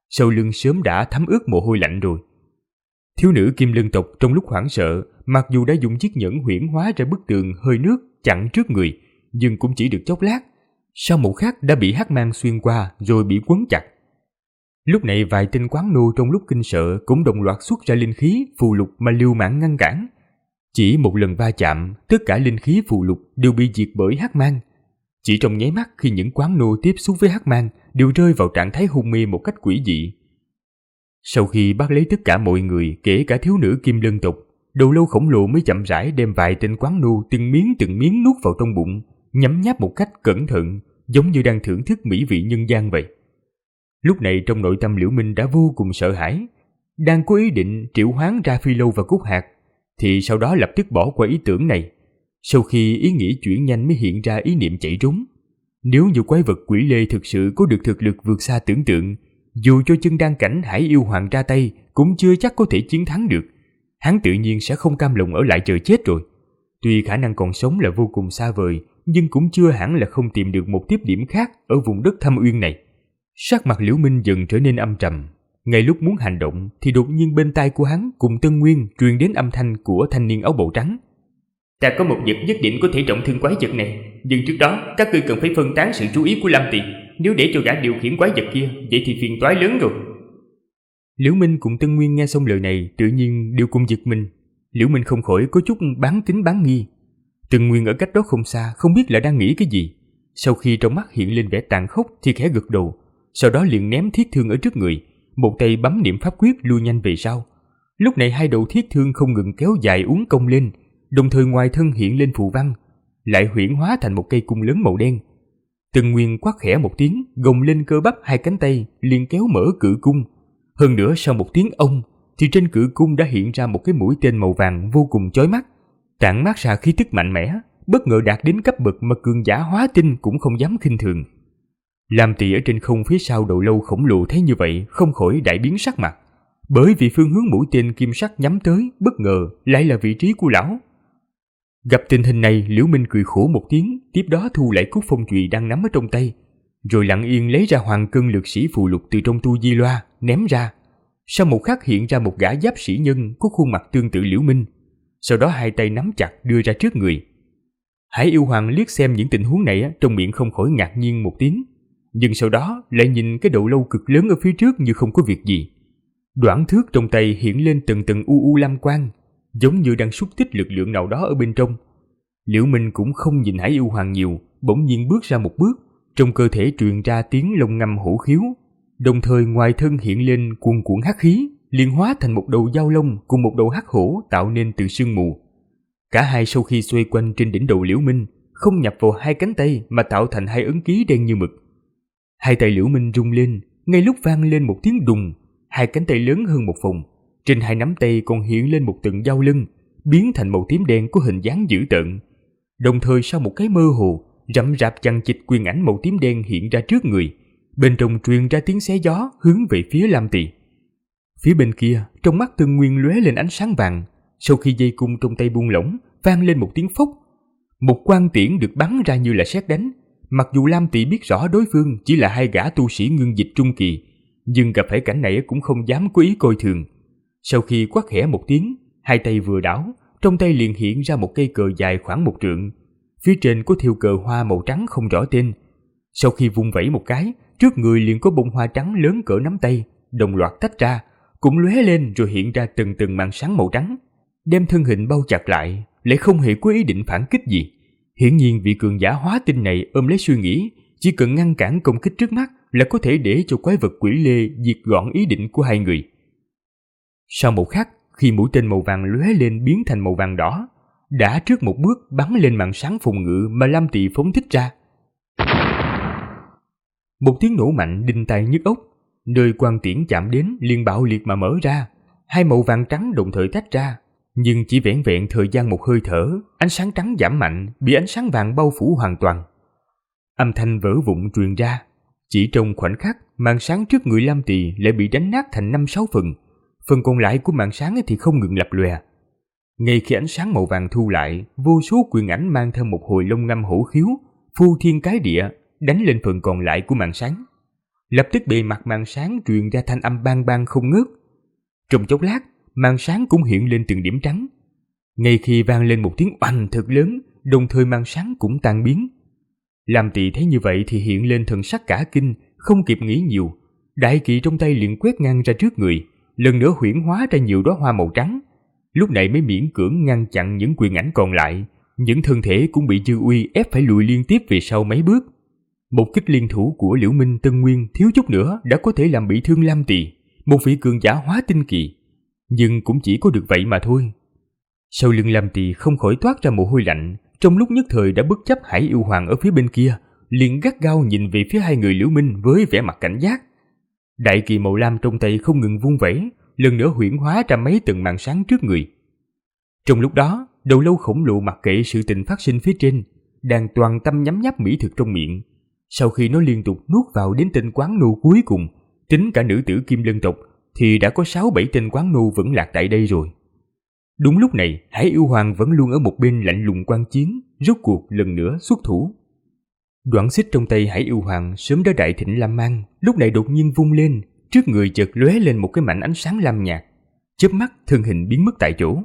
sau lưng sớm đã thấm ướt mồ hôi lạnh rồi. Thiếu nữ Kim Lân tộc trong lúc hoảng sợ, mặc dù đã dùng chiếc nhẫn huyễn hóa ra bức tường hơi nước chặn trước người, nhưng cũng chỉ được chốc lát. Sau một khắc đã bị hắc mang xuyên qua rồi bị quấn chặt. Lúc này vài tên quán nô trong lúc kinh sợ cũng đồng loạt xuất ra linh khí phù lục mà liều mạng ngăn cản. Chỉ một lần va chạm, tất cả linh khí phù lục đều bị diệt bởi hắc mang. Chỉ trong nháy mắt khi những quán nô tiếp xúc với hắc mang đều rơi vào trạng thái hôn mê một cách quỷ dị. Sau khi bắt lấy tất cả mọi người, kể cả thiếu nữ Kim Lân tộc, đầu lâu khổng lồ mới chậm rãi đem vài tên quán nô từng miếng nuốt vào trong bụng, nhấm nháp một cách cẩn thận, giống như đang thưởng thức mỹ vị nhân gian vậy. Lúc này trong nội tâm Liễu Minh đã vô cùng sợ hãi, đang có ý định triệu hoán ra Phi Lâu và Cúc Hạc, thì sau đó lập tức bỏ qua ý tưởng này. Sau khi ý nghĩ chuyển nhanh mới hiện ra ý niệm chạy trốn. Nếu như quái vật quỷ lê thực sự có được thực lực vượt xa tưởng tượng, dù cho chân đan cảnh Hải Yêu Hoàng ra tay cũng chưa chắc có thể chiến thắng được. Hắn tự nhiên sẽ không cam lòng ở lại chờ chết rồi. Tuy khả năng còn sống là vô cùng xa vời, nhưng cũng chưa hẳn là không tìm được một tiếp điểm khác ở vùng đất thâm uyên này. Sắc mặt Liễu Minh dần trở nên âm trầm. Ngay lúc muốn hành động thì đột nhiên bên tai của hắn cùng Tân Nguyên truyền đến âm thanh của thanh niên áo bào trắng. Ta có một vật nhất định có thể trọng thương quái vật này, nhưng trước đó các ngươi cần phải phân tán sự chú ý của Lam Tỳ. Nếu để cho gã điều khiển quái vật kia, vậy thì phiền toái lớn rồi. Liễu Minh cùng Tân Nguyên nghe xong lời này tự nhiên đều cùng giật mình. Liễu Minh không khỏi có chút bán tín bán nghi. Tân Nguyên ở cách đó không xa, không biết là đang nghĩ cái gì. Sau khi trong mắt hiện lên vẻ tàn khốc thì khẽ gật đầu, sau đó liền ném thiết thương ở trước người, một tay bấm niệm pháp quyết lui nhanh về sau. Lúc này hai đầu thiết thương không ngừng kéo dài uốn cong lên, đồng thời ngoài thân hiện lên phù văn, lại huyễn hóa thành một cây cung lớn màu đen. Tân Nguyên quát khẽ một tiếng, gồng lên cơ bắp hai cánh tay, liền kéo mở cự cung. Hơn nữa sau một tiếng ông, thì trên cự cung đã hiện ra một cái mũi tên màu vàng vô cùng chói mắt, tản mát ra khí tức mạnh mẽ, bất ngờ đạt đến cấp bậc mà cường giả hóa tinh cũng không dám khinh thường. Lam Tỳ ở trên không phía sau đầu lâu khổng lồ thấy như vậy, không khỏi đại biến sắc mặt, bởi vì phương hướng mũi tên kim sắc nhắm tới bất ngờ lại là vị trí của lão. Gặp tình hình này, Liễu Minh cười khổ một tiếng, tiếp đó thu lại cúc phong chùy đang nắm ở trong tay, rồi lặng yên lấy ra hoàng cân lực sĩ phù lục từ trong tu di loa ném ra. Sau một khắc hiện ra một gã giáp sĩ nhân có khuôn mặt tương tự Liễu Minh, sau đó hai tay nắm chặt đưa ra trước người. Hải Yêu Hoàng liếc xem những tình huống này, trong miệng không khỏi ngạc nhiên một tiếng, nhưng sau đó lại nhìn cái đầu lâu cực lớn ở phía trước như không có việc gì. Đoản thước trong tay hiện lên từng tầng u lam quang, giống như đang xúc tích lực lượng nào đó ở bên trong. Liễu Minh cũng không nhìn Hải Yêu Hoàng nhiều, bỗng nhiên bước ra một bước, trong cơ thể truyền ra tiếng lông ngâm hổ khiếu, đồng thời ngoài thân hiện lên cuồn cuộn hắc khí, liền hóa thành một đầu dao long cùng một đầu hắc hổ tạo nên từ sương mù. Cả hai sau khi xoay quanh trên đỉnh đầu Liễu Minh, không nhập vào hai cánh tay mà tạo thành hai ấn ký đen như mực. Hai tay Liễu Minh rung lên, ngay lúc vang lên một tiếng đùng, hai cánh tay lớn hơn một phần, trên hai nắm tay còn hiện lên một tầng dao lưng, biến thành màu tím đen có hình dáng dữ tợn. Đồng thời sau một cái mơ hồ, rậm rạp chằng chịt quyền ảnh màu tím đen hiện ra trước người, bên trong truyền ra tiếng xé gió hướng về phía Lam Tỳ. Phía bên kia, trong mắt Tân Nguyên lóe lên ánh sáng vàng, sau khi dây cung trong tay buông lỏng, vang lên một tiếng phốc. Một quang tiễn được bắn ra như là sét đánh. Mặc dù Lam Tỳ biết rõ đối phương chỉ là hai gã tu sĩ ngưng dịch trung kỳ, nhưng gặp phải cảnh này cũng không dám có ý coi thường. Sau khi quát khẽ một tiếng, hai tay vừa đảo, trong tay liền hiện ra một cây cờ dài khoảng 1 trượng. Phía trên có thêu cờ hoa màu trắng không rõ tên. Sau khi vung vẩy một cái, trước người liền có bông hoa trắng lớn cỡ nắm tay, đồng loạt tách ra, cũng lóe lên rồi hiện ra từng từng màn sáng màu trắng, đem thân hình bao chặt lại, lại không hề có ý định phản kích gì. Hiển nhiên vị cường giả hóa tinh này ôm lấy suy nghĩ, chỉ cần ngăn cản công kích trước mắt là có thể để cho quái vật quỷ lê diệt gọn ý định của hai người. Sau một khắc, khi mũi tên màu vàng lóe lên biến thành màu vàng đỏ, đã trước một bước bắn lên màn sáng phòng ngự mà Lam Tỳ phóng thích ra. Một tiếng nổ mạnh đinh tai nhức óc, nơi quang tiễn chạm đến liền bạo liệt mà mở ra, hai màu vàng trắng đồng thời tách ra, nhưng chỉ vẻn vẹn thời gian một hơi thở, ánh sáng trắng giảm mạnh, bị ánh sáng vàng bao phủ hoàn toàn. Âm thanh vỡ vụn truyền ra, chỉ trong khoảnh khắc, màn sáng trước người Lam Tỳ lại bị đánh nát thành 5-6 phần, phần còn lại của màn sáng thì không ngừng lập lòe. Ngay khi ánh sáng màu vàng thu lại, vô số quyền ảnh mang theo một hồi lông ngâm hổ khiếu, phu thiên cái địa, đánh lên phần còn lại của màn sáng. Lập tức bề mặt màn sáng truyền ra thanh âm bang bang không ngớt. Trong chốc lát, màn sáng cũng hiện lên từng điểm trắng. Ngay khi vang lên một tiếng oanh thật lớn, đồng thời màn sáng cũng tan biến. Lam Tỵ thấy như vậy thì hiện lên thần sắc cả kinh, không kịp nghĩ nhiều. Đại kỵ trong tay liền quét ngang ra trước người, lần nữa huyễn hóa ra nhiều đóa hoa màu trắng. Lúc này mới miễn cưỡng ngăn chặn những quyền ảnh còn lại. Những thân thể cũng bị dư uy ép phải lùi liên tiếp về sau mấy bước. Một kích liên thủ của Liễu Minh Tân Nguyên thiếu chút nữa đã có thể làm bị thương Lam Tỵ, một vị cường giả hóa tinh kỳ. Nhưng cũng chỉ có được vậy mà thôi. Sau lưng Lam Tỵ không khỏi toát ra mồ hôi lạnh, trong lúc nhất thời đã bất chấp Hải Yêu Hoàng ở phía bên kia, liền gắt gao nhìn về phía hai người Liễu Minh với vẻ mặt cảnh giác. Đại kỳ màu lam trong tay không ngừng vung vẩy, lần nữa huyễn hóa ra mấy tầng màn sáng trước người. Trong lúc đó, Đầu Lâu khổng lồ mặc kệ sự tình phát sinh phía trên, đang toàn tâm nhấm nháp mỹ thực trong miệng. Sau khi nó liên tục nuốt vào đến tên quán nô cuối cùng, tính cả nữ tử Kim Lân tộc, thì đã có 6-7 tên quán nô vẫn lạc tại đây rồi. Đúng lúc này, Hải Yêu Hoàng vẫn luôn ở một bên lạnh lùng quan chiến, rốt cuộc lần nữa xuất thủ. Đoạn xích trong tay Hải Yêu Hoàng sớm đã đại thịnh lam mang, lúc này đột nhiên vung lên, trước người chợt lóe lên một cái mảnh ánh sáng lam nhạt, chớp mắt thân hình biến mất tại chỗ.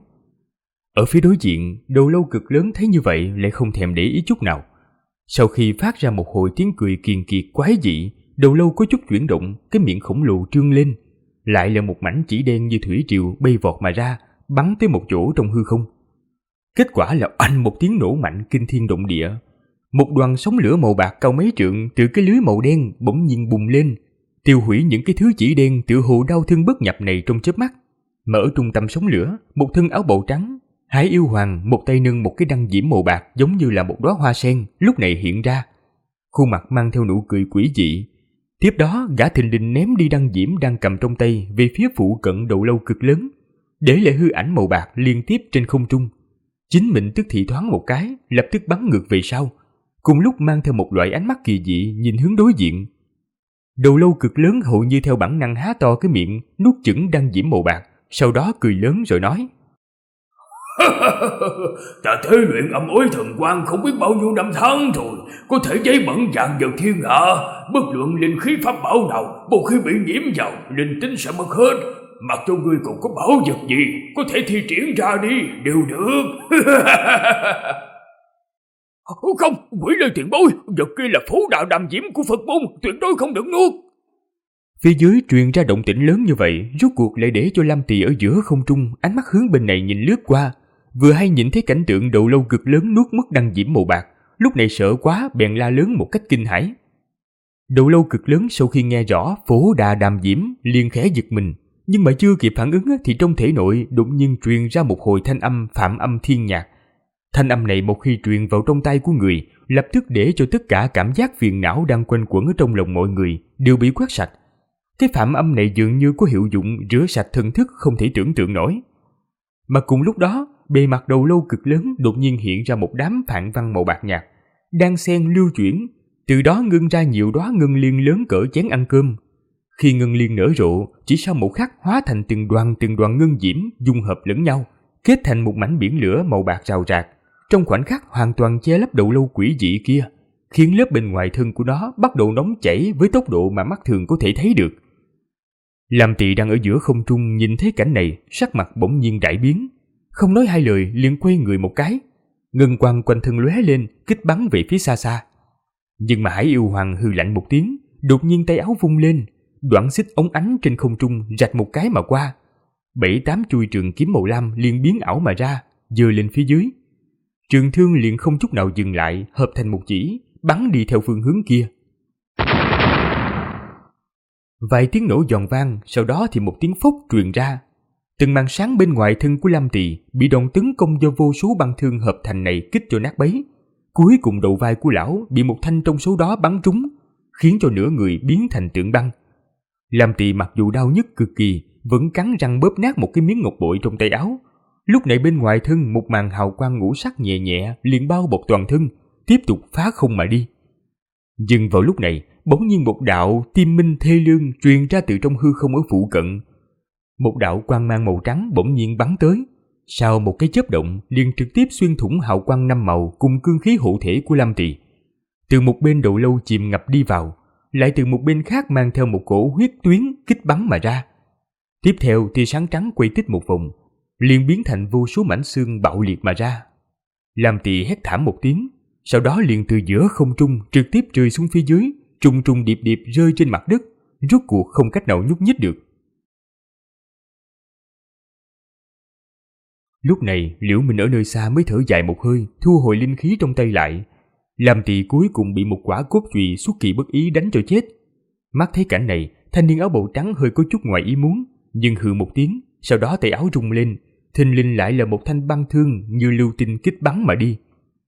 Ở phía đối diện, Đầu Lâu cực lớn thấy như vậy lại không thèm để ý chút nào. Sau khi phát ra một hồi tiếng cười kiền kiệt quái dị, Đầu Lâu có chút chuyển động, cái miệng khổng lồ trương lên, lại là một mảnh chỉ đen như thủy triều bay vọt mà ra, bắn tới một chỗ trong hư không. Kết quả là oanh một tiếng nổ mạnh kinh thiên động địa. Một đoàn sóng lửa màu bạc cao mấy trượng từ cái lưới màu đen bỗng nhiên bùng lên, tiêu hủy những cái thứ chỉ đen tựa hồ đau thương bất nhập này trong chớp mắt. Mà ở trung tâm sóng lửa, một thân áo bào trắng, Hải Yêu Hoàng một tay nâng một cái đăng diễm màu bạc giống như là một đóa hoa sen lúc này hiện ra, khuôn mặt mang theo nụ cười quỷ dị. Tiếp đó gã thình lình ném đi đăng diễm đang cầm trong tay về phía phụ cận Đầu Lâu cực lớn, để lại hư ảnh màu bạc liên tiếp trên không trung. Chính mình tức thì thoáng một cái, lập tức bắn ngược về sau, cùng lúc mang theo một loại ánh mắt kỳ dị nhìn hướng đối diện. Đầu Lâu cực lớn hầu như theo bản năng há to cái miệng, nuốt chửng đăng diễm màu bạc, sau đó cười lớn rồi nói: Ta thế luyện âm ối thần quang không biết bao nhiêu năm tháng rồi, có thể giấy bẩn vạn vật thiên hạ, bất luận linh khí pháp bảo nào, một khi bị nhiễm vào, linh tính sẽ mất hết. Mặc cho ngươi còn có bảo vật gì, có thể thi triển ra đi, đều được. Không, quỷ lê tiền bối, vật kia là phú đạo đàm diễm của Phật môn, tuyệt đối không được nuốt. Phía dưới truyền ra động tĩnh lớn như vậy, rốt cuộc lại để cho Lam Tỵ ở giữa không trung, ánh mắt hướng bên này nhìn lướt qua, vừa hay nhìn thấy cảnh tượng Đầu Lâu cực lớn nuốt mất đăng diễm màu bạc, lúc này sợ quá bèn la lớn một cách kinh hãi. Đầu Lâu cực lớn sau khi nghe rõ phổ đà đàm diễm liền khẽ giật mình, nhưng mà chưa kịp phản ứng thì trong thể nội đột nhiên truyền ra một hồi thanh âm phạm âm thiên nhạc. Thanh âm này một khi truyền vào trong tai của người, lập tức để cho tất cả cảm giác phiền não đang quanh quẩn ở trong lòng mọi người đều bị quét sạch. Cái phạm âm này dường như có hiệu dụng rửa sạch thần thức không thể tưởng tượng nổi. Mà cùng lúc đó, bề mặt Đầu Lâu cực lớn đột nhiên hiện ra một đám phạn văn màu bạc nhạt, đang xen lưu chuyển, từ đó ngưng ra nhiều đóa ngân liên lớn cỡ chén ăn cơm. Khi ngân liên nở rộ, chỉ sau một khắc hóa thành từng đoàn ngân diễm dung hợp lẫn nhau, kết thành một mảnh biển lửa màu bạc rào rạc, trong khoảnh khắc hoàn toàn che lấp Đầu Lâu quỷ dị kia, khiến lớp bên ngoài thân của nó bắt đầu nóng chảy với tốc độ mà mắt thường có thể thấy được. Lam Tỵ đang ở giữa không trung nhìn thấy cảnh này, sắc mặt bỗng nhiên đại biến, không nói hai lời liền quay người một cái, ngân quang quanh thân lóe lên, kích bắn về phía xa xa. Nhưng mà Hải Yêu Hoàng hừ lạnh một tiếng, đột nhiên tay áo vung lên, đoạn xích ống ánh trên không trung rạch một cái mà qua, 7-8 chuôi trường kiếm màu lam liền biến ảo mà ra, giơ lên phía dưới. Trường thương liền không chút nào dừng lại, hợp thành một chỉ, bắn đi theo phương hướng kia. Vài tiếng nổ giòn vang, sau đó thì một tiếng phốc truyền ra. Từng màn sáng bên ngoài thân của Lam Tỵ bị đòn tấn công do vô số băng thương hợp thành này kích cho nát bấy. Cuối cùng đầu vai của lão bị một thanh trong số đó bắn trúng, khiến cho nửa người biến thành tượng băng. Lam Tỵ mặc dù đau nhức cực kỳ, vẫn cắn răng bóp nát một cái miếng ngọc bội trong tay áo. Lúc này bên ngoài thân một màn hào quang ngũ sắc nhẹ nhẹ liền bao bọc toàn thân, tiếp tục phá không mà đi. Nhưng vào lúc này, bỗng nhiên một đạo tim minh thê lương truyền ra từ trong hư không ở phụ cận. Một đạo quang mang màu trắng bỗng nhiên bắn tới, sau một cái chớp động liền trực tiếp xuyên thủng hào quang năm màu cùng cương khí hộ thể của Lam Tỵ. Từ một bên Đầu Lâu chìm ngập đi vào, lại từ một bên khác mang theo một cổ huyết tuyến kích bắn mà ra. Tiếp theo tia sáng trắng quay tít một vòng, liền biến thành vô số mảnh xương bạo liệt mà ra. Lam Tỳ hét thảm một tiếng, sau đó liền từ giữa không trung trực tiếp rơi xuống phía dưới, trùng trùng điệp điệp rơi trên mặt đất, rốt cuộc không cách nào nhúc nhích được. Lúc này Liễu Minh ở nơi xa mới thở dài một hơi, thu hồi linh khí trong tay lại. Lam Tỳ cuối cùng bị một quả cốt chùy xuất kỳ bất ý đánh cho chết. Mắt thấy cảnh này, thanh niên áo bào trắng hơi có chút ngoài ý muốn, nhưng hừ một tiếng, sau đó tay áo rung lên, thình lình lại là một thanh băng thương như lưu tinh kích bắn mà đi.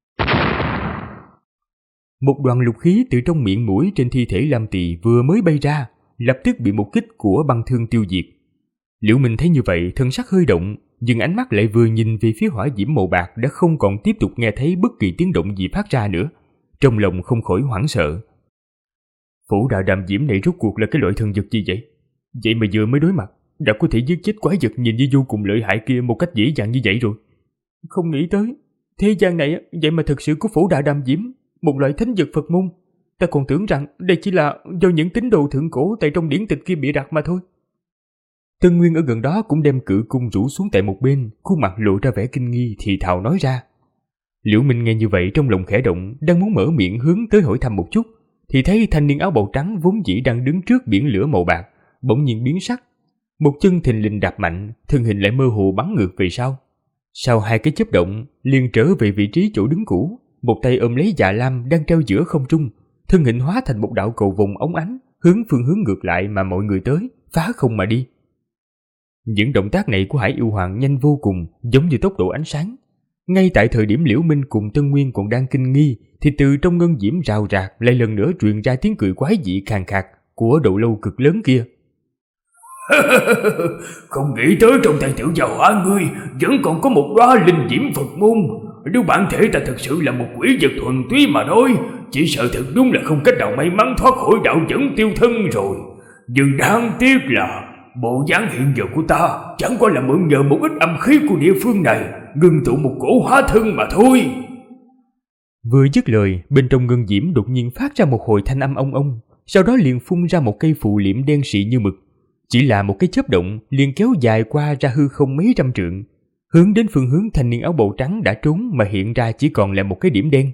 Một đoàn lục khí từ trong miệng mũi trên thi thể Lam Tỳ vừa mới bay ra, lập tức bị một kích của băng thương tiêu diệt. Liễu Minh thấy như vậy, thân sắc hơi động, nhưng ánh mắt lại vừa nhìn về phía hỏa diễm màu bạc đã không còn tiếp tục nghe thấy bất kỳ tiếng động gì phát ra nữa, trong lòng không khỏi hoảng sợ. Phủ đạo đàm diễm này rốt cuộc là cái loại thần vật gì vậy? Vậy mà vừa mới đối mặt đã có thể giết chết quái vật nhìn như vô cùng lợi hại kia một cách dễ dàng như vậy rồi. Không nghĩ tới thế gian này vậy mà thực sự có phủ đạo đàm diễm, một loại thánh vật Phật môn. Ta còn tưởng rằng đây chỉ là do những tín đồ thượng cổ tại trong điển tịch kia bịa đặt mà thôi. Tân Nguyên ở gần đó cũng đem cự cung rũ xuống tại một bên, khuôn mặt lộ ra vẻ kinh nghi thì thào nói ra. Liễu Minh nghe như vậy trong lòng khẽ động, đang muốn mở miệng hướng tới hỏi thăm một chút, thì thấy thanh niên áo bào trắng vốn dĩ đang đứng trước biển lửa màu bạc, bỗng nhiên biến sắc, một chân thình lình đạp mạnh, thân hình lại mơ hồ bắn ngược về sau. Sau hai cái chớp động, liền trở về vị trí chỗ đứng cũ, một tay ôm lấy Dạ Lam đang treo giữa không trung, thân hình hóa thành một đạo cầu vồng óng ánh, hướng phương hướng ngược lại mà mọi người tới, phá không mà đi. Những động tác này của Hải Yêu Hoàng nhanh vô cùng, giống như tốc độ ánh sáng. Ngay tại thời điểm Liễu Minh cùng Tân Nguyên còn đang kinh nghi, thì từ trong ngân diễm rào rạc lại lần nữa truyền ra tiếng cười quái dị khàn khạc của đầu lâu cực lớn kia. Không nghĩ tới trong tay tiểu gia hỏa ngươi vẫn còn có một đóa linh diễm Phật môn. Nếu bản thể ta thực sự là một quỷ vật thuần túy mà nói, chỉ sợ thật đúng là không cách nào may mắn thoát khỏi đạo dẫn tiêu thân rồi. Nhưng đáng tiếc là bộ dáng hiện giờ của ta chẳng qua là mượn nhờ một ít âm khí của địa phương này, ngưng tụ một cổ hóa thân mà thôi. Vừa dứt lời, bên trong ngân diễm đột nhiên phát ra một hồi thanh âm ong ong, sau đó liền phun ra một cây phù liễm đen xị như mực. Chỉ là một cái chớp động liền kéo dài qua ra hư không mấy trăm trượng, hướng đến phương hướng thanh niên áo bào trắng đã trốn mà hiện ra chỉ còn là một cái điểm đen.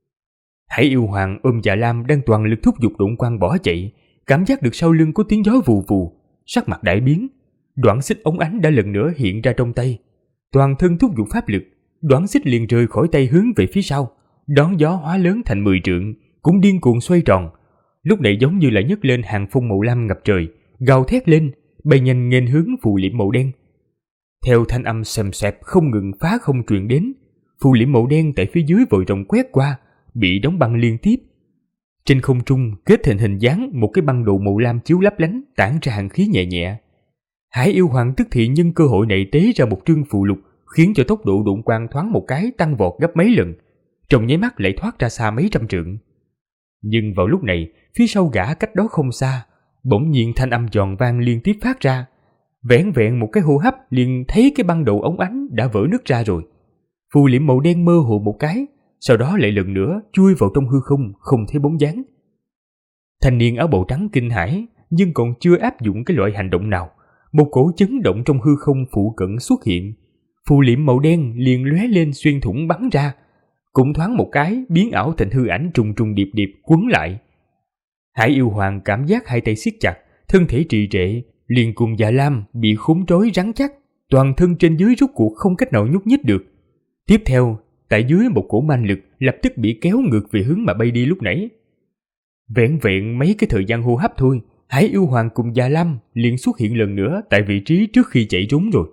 Hải Yêu Hoàng ôm Dạ Lam đang toàn lực thúc giục độn quang bỏ chạy, cảm giác được sau lưng có tiếng gió vù vù, sắc mặt đại biến. Đoạn xích ống ánh đã lần nữa hiện ra trong tay, toàn thân thúc giục pháp lực, đoạn xích liền rơi khỏi tay hướng về phía sau, đón gió hóa lớn thành 10 trượng, cũng điên cuồng xoay tròn. Lúc này giống như là nhấc lên hàng phong màu lam ngập trời, gào thét lên, bay nhanh nghênh hướng phù liễm màu đen. Theo thanh âm xèm xẹp không ngừng phá không truyền đến, phù liễm màu đen tại phía dưới vội rồng quét qua, bị đóng băng liên tiếp. Trên không trung kết thành hình dáng một cái băng đồ màu lam chiếu lấp lánh, tản ra hàn khí nhẹ nhẹ. Hải Yêu Hoàng tức thì nhân cơ hội này tế ra một trương phù lục, khiến cho tốc độ độn quang thoáng một cái tăng vọt gấp mấy lần, trong nháy mắt lại thoát ra xa mấy trăm trượng. Nhưng vào lúc này, phía sau gã cách đó không xa, bỗng nhiên thanh âm giòn vang liên tiếp phát ra. Vẻn vẹn một cái hô hấp liền thấy cái băng đầu ống ánh đã vỡ nứt ra rồi. Phù liễm màu đen mơ hồ một cái, sau đó lại lần nữa chui vào trong hư không, không thấy bóng dáng. Thanh niên áo bào trắng kinh hãi, nhưng còn chưa áp dụng cái loại hành động nào, một cổ chấn động trong hư không phụ cận xuất hiện. Phù liễm màu đen liền lóe lên xuyên thủng bắn ra, cũng thoáng một cái biến ảo thành hư ảnh trùng trùng điệp điệp quấn lại. Hải Yêu Hoàng cảm giác hai tay siết chặt, thân thể trì trệ, liền cùng Dạ Lam bị khốn trói rắn chắc, toàn thân trên dưới rút cuộc không cách nào nhúc nhích được. Tiếp theo, tại dưới một cổ manh lực lập tức bị kéo ngược về hướng mà bay đi lúc nãy. Vẹn vẹn mấy cái thời gian hô hấp thôi, Hải Yêu Hoàng cùng Dạ Lam liền xuất hiện lần nữa tại vị trí trước khi chạy trốn rồi.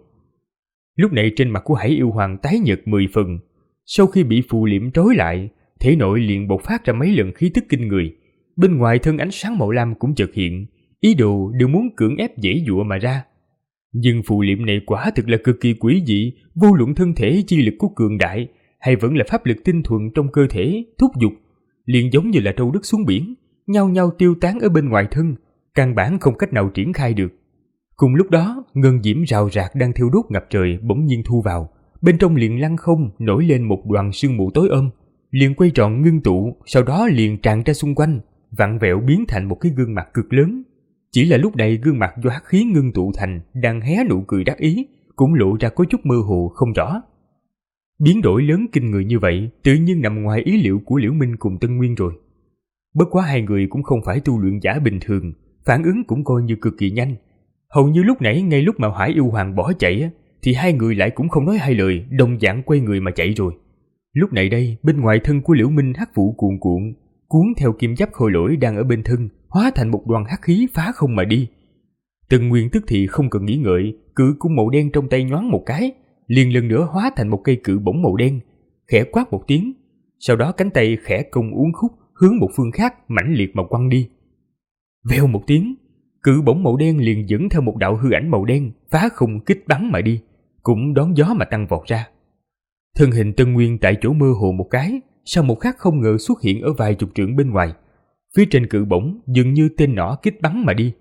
Lúc này trên mặt của Hải Yêu Hoàng tái nhợt 10 phần. Sau khi bị phù liễm trói lại, thể nội liền bộc phát ra mấy lần khí tức kinh người. Bên ngoài thân ánh sáng màu lam cũng chợt hiện, ý đồ đều muốn cưỡng ép giãy giụa mà ra. Nhưng phù liễm này quả thực là cực kỳ quỷ dị, vô luận thân thể chi lực của cường đại hay vẫn là pháp lực tinh thuần trong cơ thể thúc giục, liền giống như là trâu đất xuống biển, nhau nhau tiêu tán ở bên ngoài thân, căn bản không cách nào triển khai được. Cùng lúc đó, ngân diễm rào rạc đang thiêu đốt ngập trời bỗng nhiên thu vào, bên trong liền lăng không nổi lên một đoàn sương mù tối ôm, liền quay tròn ngưng tụ, sau đó liền tràn ra xung quanh, vặn vẹo biến thành một cái gương mặt cực lớn. Chỉ là lúc này gương mặt do hắc khí ngưng tụ thành đang hé nụ cười đắc ý, cũng lộ ra có chút mơ hồ không rõ. Biến đổi lớn kinh người như vậy tự nhiên nằm ngoài ý liệu của Liễu Minh cùng Tân Nguyên rồi. Bất quá hai người cũng không phải tu luyện giả bình thường, phản ứng cũng coi như cực kỳ nhanh. Hầu như lúc nãy ngay lúc mà Hải Yêu Hoàng bỏ chạy thì hai người lại cũng không nói hai lời, đồng dạng quay người mà chạy rồi. Lúc này đây, bên ngoài thân của Liễu Minh hắc vụ cuồn cuộn, cuốn theo kim giáp khôi lỗi đang ở bên thân, hóa thành một đoàn hắc khí phá không mà đi. Tân Nguyên tức thì không cần nghĩ ngợi, cự cung màu đen trong tay nhoáng một cái, liền lần nữa hóa thành một cây cự bổng màu đen, khẽ quát một tiếng, sau đó cánh tay khẽ cong uốn khúc hướng một phương khác mãnh liệt mà quăng đi. Vèo một tiếng, cự bổng màu đen liền dẫn theo một đạo hư ảnh màu đen phá không kích bắn mà đi, cũng đón gió mà tăng vọt ra. Thân hình Tân Nguyên tại chỗ mơ hồ một cái, sau một khắc không ngờ xuất hiện ở vài chục trượng bên ngoài. Phía trên cự bổng dường như tên nỏ kích bắn mà đi.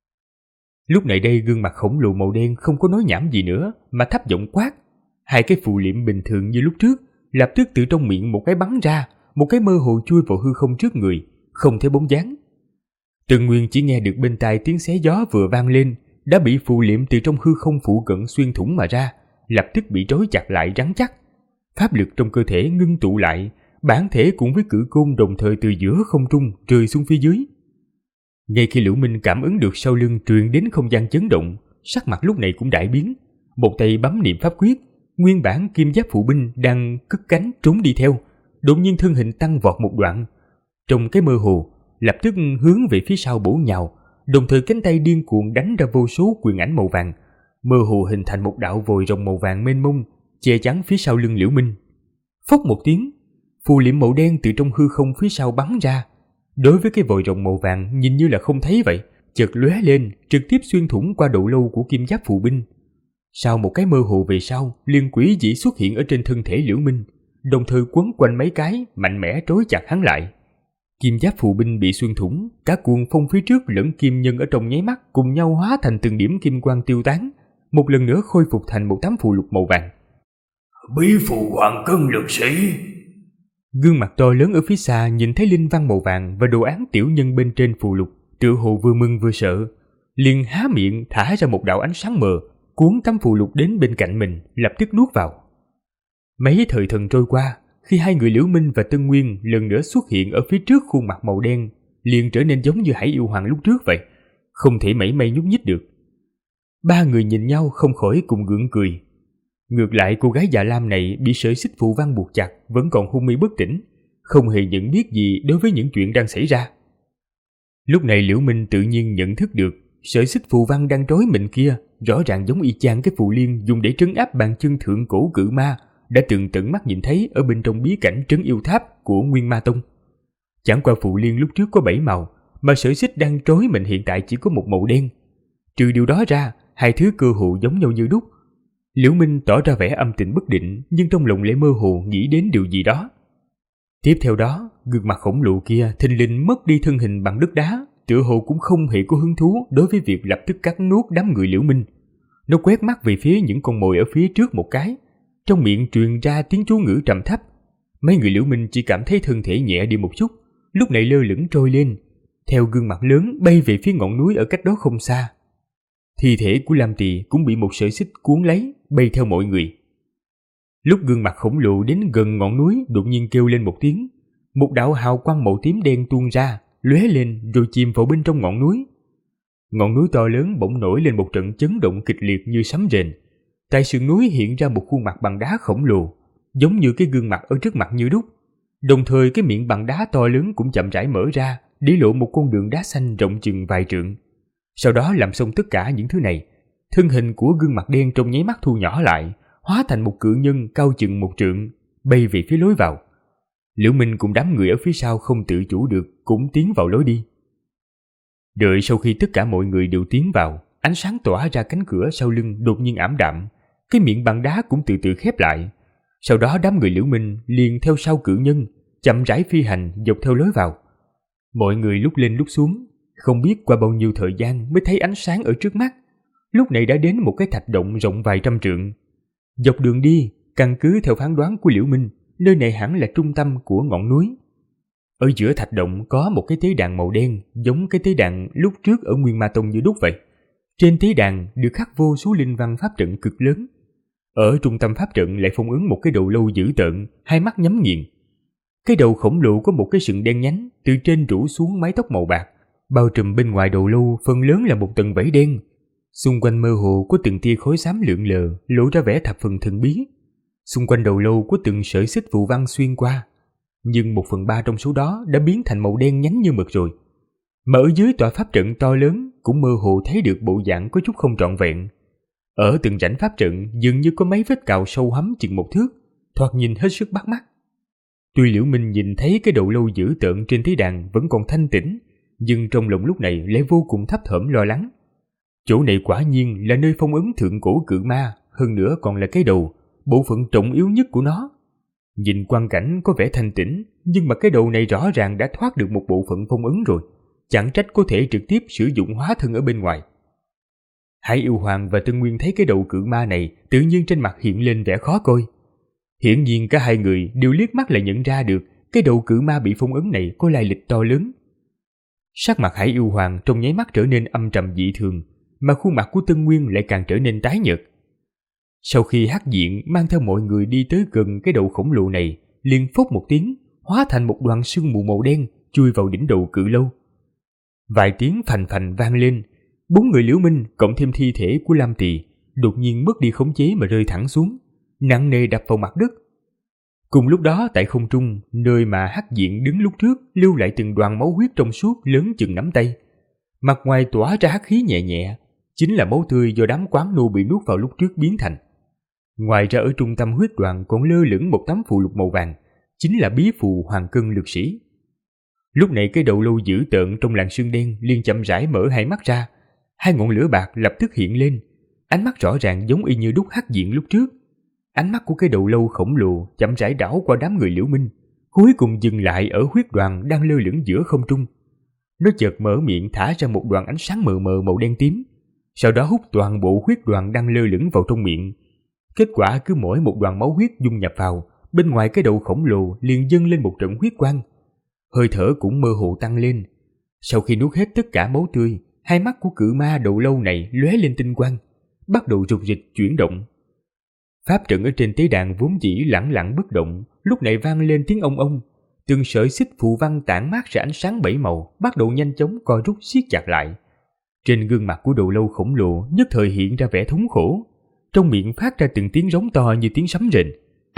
Lúc này đây gương mặt khổng lồ màu đen không có nói nhảm gì nữa mà thấp giọng quát. Hai cái phù liệm bình thường như lúc trước lập tức từ trong miệng một cái bắn ra, một cái mơ hồ chui vào hư không trước người, không thấy bóng dáng. Tân Nguyên chỉ nghe được bên tai tiếng xé gió vừa vang lên, đã bị phù liệm từ trong hư không phụ cận xuyên thủng mà ra, lập tức bị trói chặt lại rắn chắc. Pháp lực trong cơ thể ngưng tụ lại, bản thể cùng với cự côn đồng thời từ giữa không trung rơi xuống phía dưới. Ngay khi Liễu Minh cảm ứng được sau lưng truyền đến không gian chấn động, sắc mặt lúc này cũng đại biến, một tay bấm niệm pháp quyết, nguyên bản kim giáp phụ binh đang cất cánh trốn đi theo, đột nhiên thân hình tăng vọt một đoạn, trong cái mơ hồ lập tức hướng về phía sau bổ nhào, đồng thời cánh tay điên cuồng đánh ra vô số quyền ảnh màu vàng, mơ hồ hình thành một đạo vòi rồng màu vàng mênh mông che chắn phía sau lưng Liễu Minh. Phốc một tiếng, phù liệm màu đen từ trong hư không phía sau bắn ra. Đối với cái vòi rồng màu vàng nhìn như là không thấy vậy, chợt lóe lên, trực tiếp xuyên thủng qua độ lâu của kim giáp phù binh. Sau một cái mơ hồ về sau, liên quỷ dị xuất hiện ở trên thân thể Liễu Minh, đồng thời quấn quanh mấy cái, mạnh mẽ trói chặt hắn lại. Kim giáp phù binh bị xuyên thủng, cả cuồng phong phía trước lẫn kim nhân ở trong nháy mắt cùng nhau hóa thành từng điểm kim quang tiêu tán, một lần nữa khôi phục thành một tấm phù lục màu vàng. Bí phù hoàng cân lực sĩ. Gương mặt to lớn ở phía xa nhìn thấy linh văn màu vàng và đồ án tiểu nhân bên trên phù lục, tựa hồ vừa mừng vừa sợ, liền há miệng thả ra một đạo ánh sáng mờ, cuốn tấm phù lục đến bên cạnh mình, lập tức nuốt vào. Mấy thời thần trôi qua, khi hai người Liễu Minh và Tân Nguyên lần nữa xuất hiện ở phía trước khuôn mặt màu đen, liền trở nên giống như Hải Yêu Hoàng lúc trước vậy, không thể mảy may nhúc nhích được. Ba người nhìn nhau không khỏi cùng gượng cười. Ngược lại cô gái già lam này bị sợi xích phù văn buộc chặt, vẫn còn hôn mê bất tỉnh, không hề nhận biết gì đối với những chuyện đang xảy ra. Lúc này Liễu Minh tự nhiên nhận thức được sợi xích phù văn đang trói mình kia rõ ràng giống y chang cái phù liên dùng để trấn áp bàn chân thượng cổ cự ma đã từng tận mắt nhìn thấy ở bên trong bí cảnh trấn yêu tháp của Nguyên Ma Tông. Chẳng qua phù liên lúc trước có 7 màu, mà sợi xích đang trói mình hiện tại chỉ có một màu đen. Trừ điều đó ra, hai thứ cơ hồ giống nhau như đúc. Liễu Minh tỏ ra vẻ âm tình bất định, nhưng trong lòng lại mơ hồ nghĩ đến điều gì đó. Tiếp theo đó, gương mặt khổng lồ kia thình lình mất đi thân hình bằng đất đá, tựa hồ cũng không hề có hứng thú đối với việc lập tức cắt nuốt đám người Liễu Minh. Nó quét mắt về phía những con mồi ở phía trước một cái, trong miệng truyền ra tiếng chú ngữ trầm thấp. Mấy người Liễu Minh chỉ cảm thấy thân thể nhẹ đi một chút, lúc này lơ lửng trôi lên, theo gương mặt lớn bay về phía ngọn núi ở cách đó không xa. Thi thể của Lam Tỳ cũng bị một sợi xích cuốn lấy, bay theo mọi người. Lúc gương mặt khổng lồ đến gần ngọn núi, đột nhiên kêu lên một tiếng, một đạo hào quang màu tím đen tuôn ra, lóe lên rồi chìm vào bên trong ngọn núi. Ngọn núi to lớn bỗng nổi lên một trận chấn động kịch liệt như sấm rền. Tại sườn núi hiện ra một khuôn mặt bằng đá khổng lồ, giống như cái gương mặt ở trước mặt như đúc. Đồng thời cái miệng bằng đá to lớn cũng chậm rãi mở ra, để lộ một con đường đá xanh rộng chừng vài trượng. Sau đó làm xong tất cả những thứ này, thân hình của gương mặt đen trong nháy mắt thu nhỏ lại, hóa thành một cự nhân cao chừng 1 trượng, bay về phía lối vào. Liễu Minh cùng đám người ở phía sau không tự chủ được cũng tiến vào lối đi. Đợi sau khi tất cả mọi người đều tiến vào, ánh sáng tỏa ra cánh cửa sau lưng đột nhiên ảm đạm, cái miệng bằng đá cũng từ từ khép lại. Sau đó đám người Liễu Minh liền theo sau cự nhân, chậm rãi phi hành dọc theo lối vào. Mọi người lúc lên lúc xuống, không biết qua bao nhiêu thời gian mới thấy ánh sáng ở trước mắt. Lúc này đã đến một cái thạch động rộng vài trăm trượng. Dọc đường đi, căn cứ theo phán đoán của Liễu Minh, nơi này hẳn là trung tâm của ngọn núi. Ở giữa thạch động có một cái tế đàn màu đen, giống cái tế đàn lúc trước ở Nguyên Ma Tông như đúc vậy. Trên tế đàn được khắc vô số linh văn pháp trận cực lớn. Ở trung tâm pháp trận lại phong ấn một cái đầu lâu dữ tợn, hai mắt nhắm nghiền. Cái đầu khổng lồ có một cái sừng đen nhánh, từ trên rủ xuống mái tóc màu bạc, bao trùm bên ngoài đầu lâu phần lớn là một tầng vảy đen. Xung quanh mơ hồ có từng tia khói xám lượn lờ, lộ ra vẻ thập phần thần bí. Xung quanh đầu lâu có từng sợi xích phù văn xuyên qua, nhưng 1/3 trong số đó đã biến thành màu đen nhánh như mực rồi. Mà ở dưới tòa pháp trận to lớn cũng mơ hồ thấy được bộ dạng có chút không trọn vẹn. Ở từng rãnh pháp trận dường như có mấy vết cào sâu hắm chừng 1 thước, thoạt nhìn hết sức bắt mắt. Tuy Liễu Minh nhìn thấy cái đầu lâu dữ tợn trên tế đàn vẫn còn thanh tĩnh, nhưng trong lòng lúc này lại vô cùng thấp thỏm lo lắng. Chỗ này quả nhiên là nơi phong ấn thượng cổ cự ma, hơn nữa còn là cái đầu, bộ phận trọng yếu nhất của nó. Nhìn quang cảnh có vẻ thanh tĩnh, nhưng mà cái đầu này rõ ràng đã thoát được một bộ phận phong ấn rồi, chẳng trách có thể trực tiếp sử dụng hóa thân ở bên ngoài. Hải Yêu Hoàng và Tân Nguyên thấy cái đầu cự ma này, tự nhiên trên mặt hiện lên vẻ khó coi. Hiển nhiên cả hai người đều liếc mắt là nhận ra được cái đầu cự ma bị phong ấn này có lai lịch to lớn. Sắc mặt Hải Yêu Hoàng trong nháy mắt trở nên âm trầm dị thường, mà khuôn mặt của Tân Nguyên lại càng trở nên tái nhợt. Sau khi Hắc Diện mang theo mọi người đi tới gần cái đầu khổng lồ này, liền phốc một tiếng, hóa thành một đoàn sương mù màu đen chui vào đỉnh đầu cự lâu. Vài tiếng phành phành vang lên, 4 người Liễu Minh cộng thêm thi thể của Lam Tỳ đột nhiên mất đi khống chế mà rơi thẳng xuống, nặng nề đập vào mặt đất. Cùng lúc đó tại không trung, nơi mà Hắc Diện đứng lúc trước lưu lại từng đoàn máu huyết trong suốt lớn chừng nắm tay. Mặt ngoài tỏa ra hắc khí nhẹ nhẹ, chính là máu tươi do đám quán nô bị nuốt vào lúc trước biến thành. Ngoài ra ở trung tâm huyết đoàn còn lơ lửng một tấm phù lục màu vàng, chính là bí phù Hoàng Cân Lực Sĩ. Lúc này cái đầu lâu dữ tợn trong làn sương đen liền chậm rãi mở hai mắt ra, hai ngọn lửa bạc lập tức hiện lên, ánh mắt rõ ràng giống y như đúc Hắc Diện lúc trước. Ánh mắt của cái đầu lâu khổng lồ chậm rãi đảo qua đám người Liễu Minh, cuối cùng dừng lại ở huyết đoàn đang lơ lửng giữa không trung. Nó chợt mở miệng thả ra một đoàn ánh sáng mờ mờ màu đen tím, sau đó hút toàn bộ huyết đoàn đang lơ lửng vào trong miệng. Kết quả cứ mỗi một đoàn máu huyết dung nhập vào, bên ngoài cái đầu khổng lồ liền dâng lên một trận huyết quang. Hơi thở cũng mơ hồ tăng lên. Sau khi nuốt hết tất cả máu tươi, hai mắt của cự ma đầu lâu này lóe lên tinh quang, bắt đầu rục rịch chuyển động. Pháp trận ở trên tế đàn vốn dĩ lẳng lặng bất động, lúc này vang lên tiếng ông ông. Từng sợi xích phù văn tản mát ra ánh sáng 7 màu, bắt đầu nhanh chóng co rút siết chặt lại. Trên gương mặt của đầu lâu khổng lồ nhất thời hiện ra vẻ thống khổ, trong miệng phát ra từng tiếng rống to như tiếng sấm rền.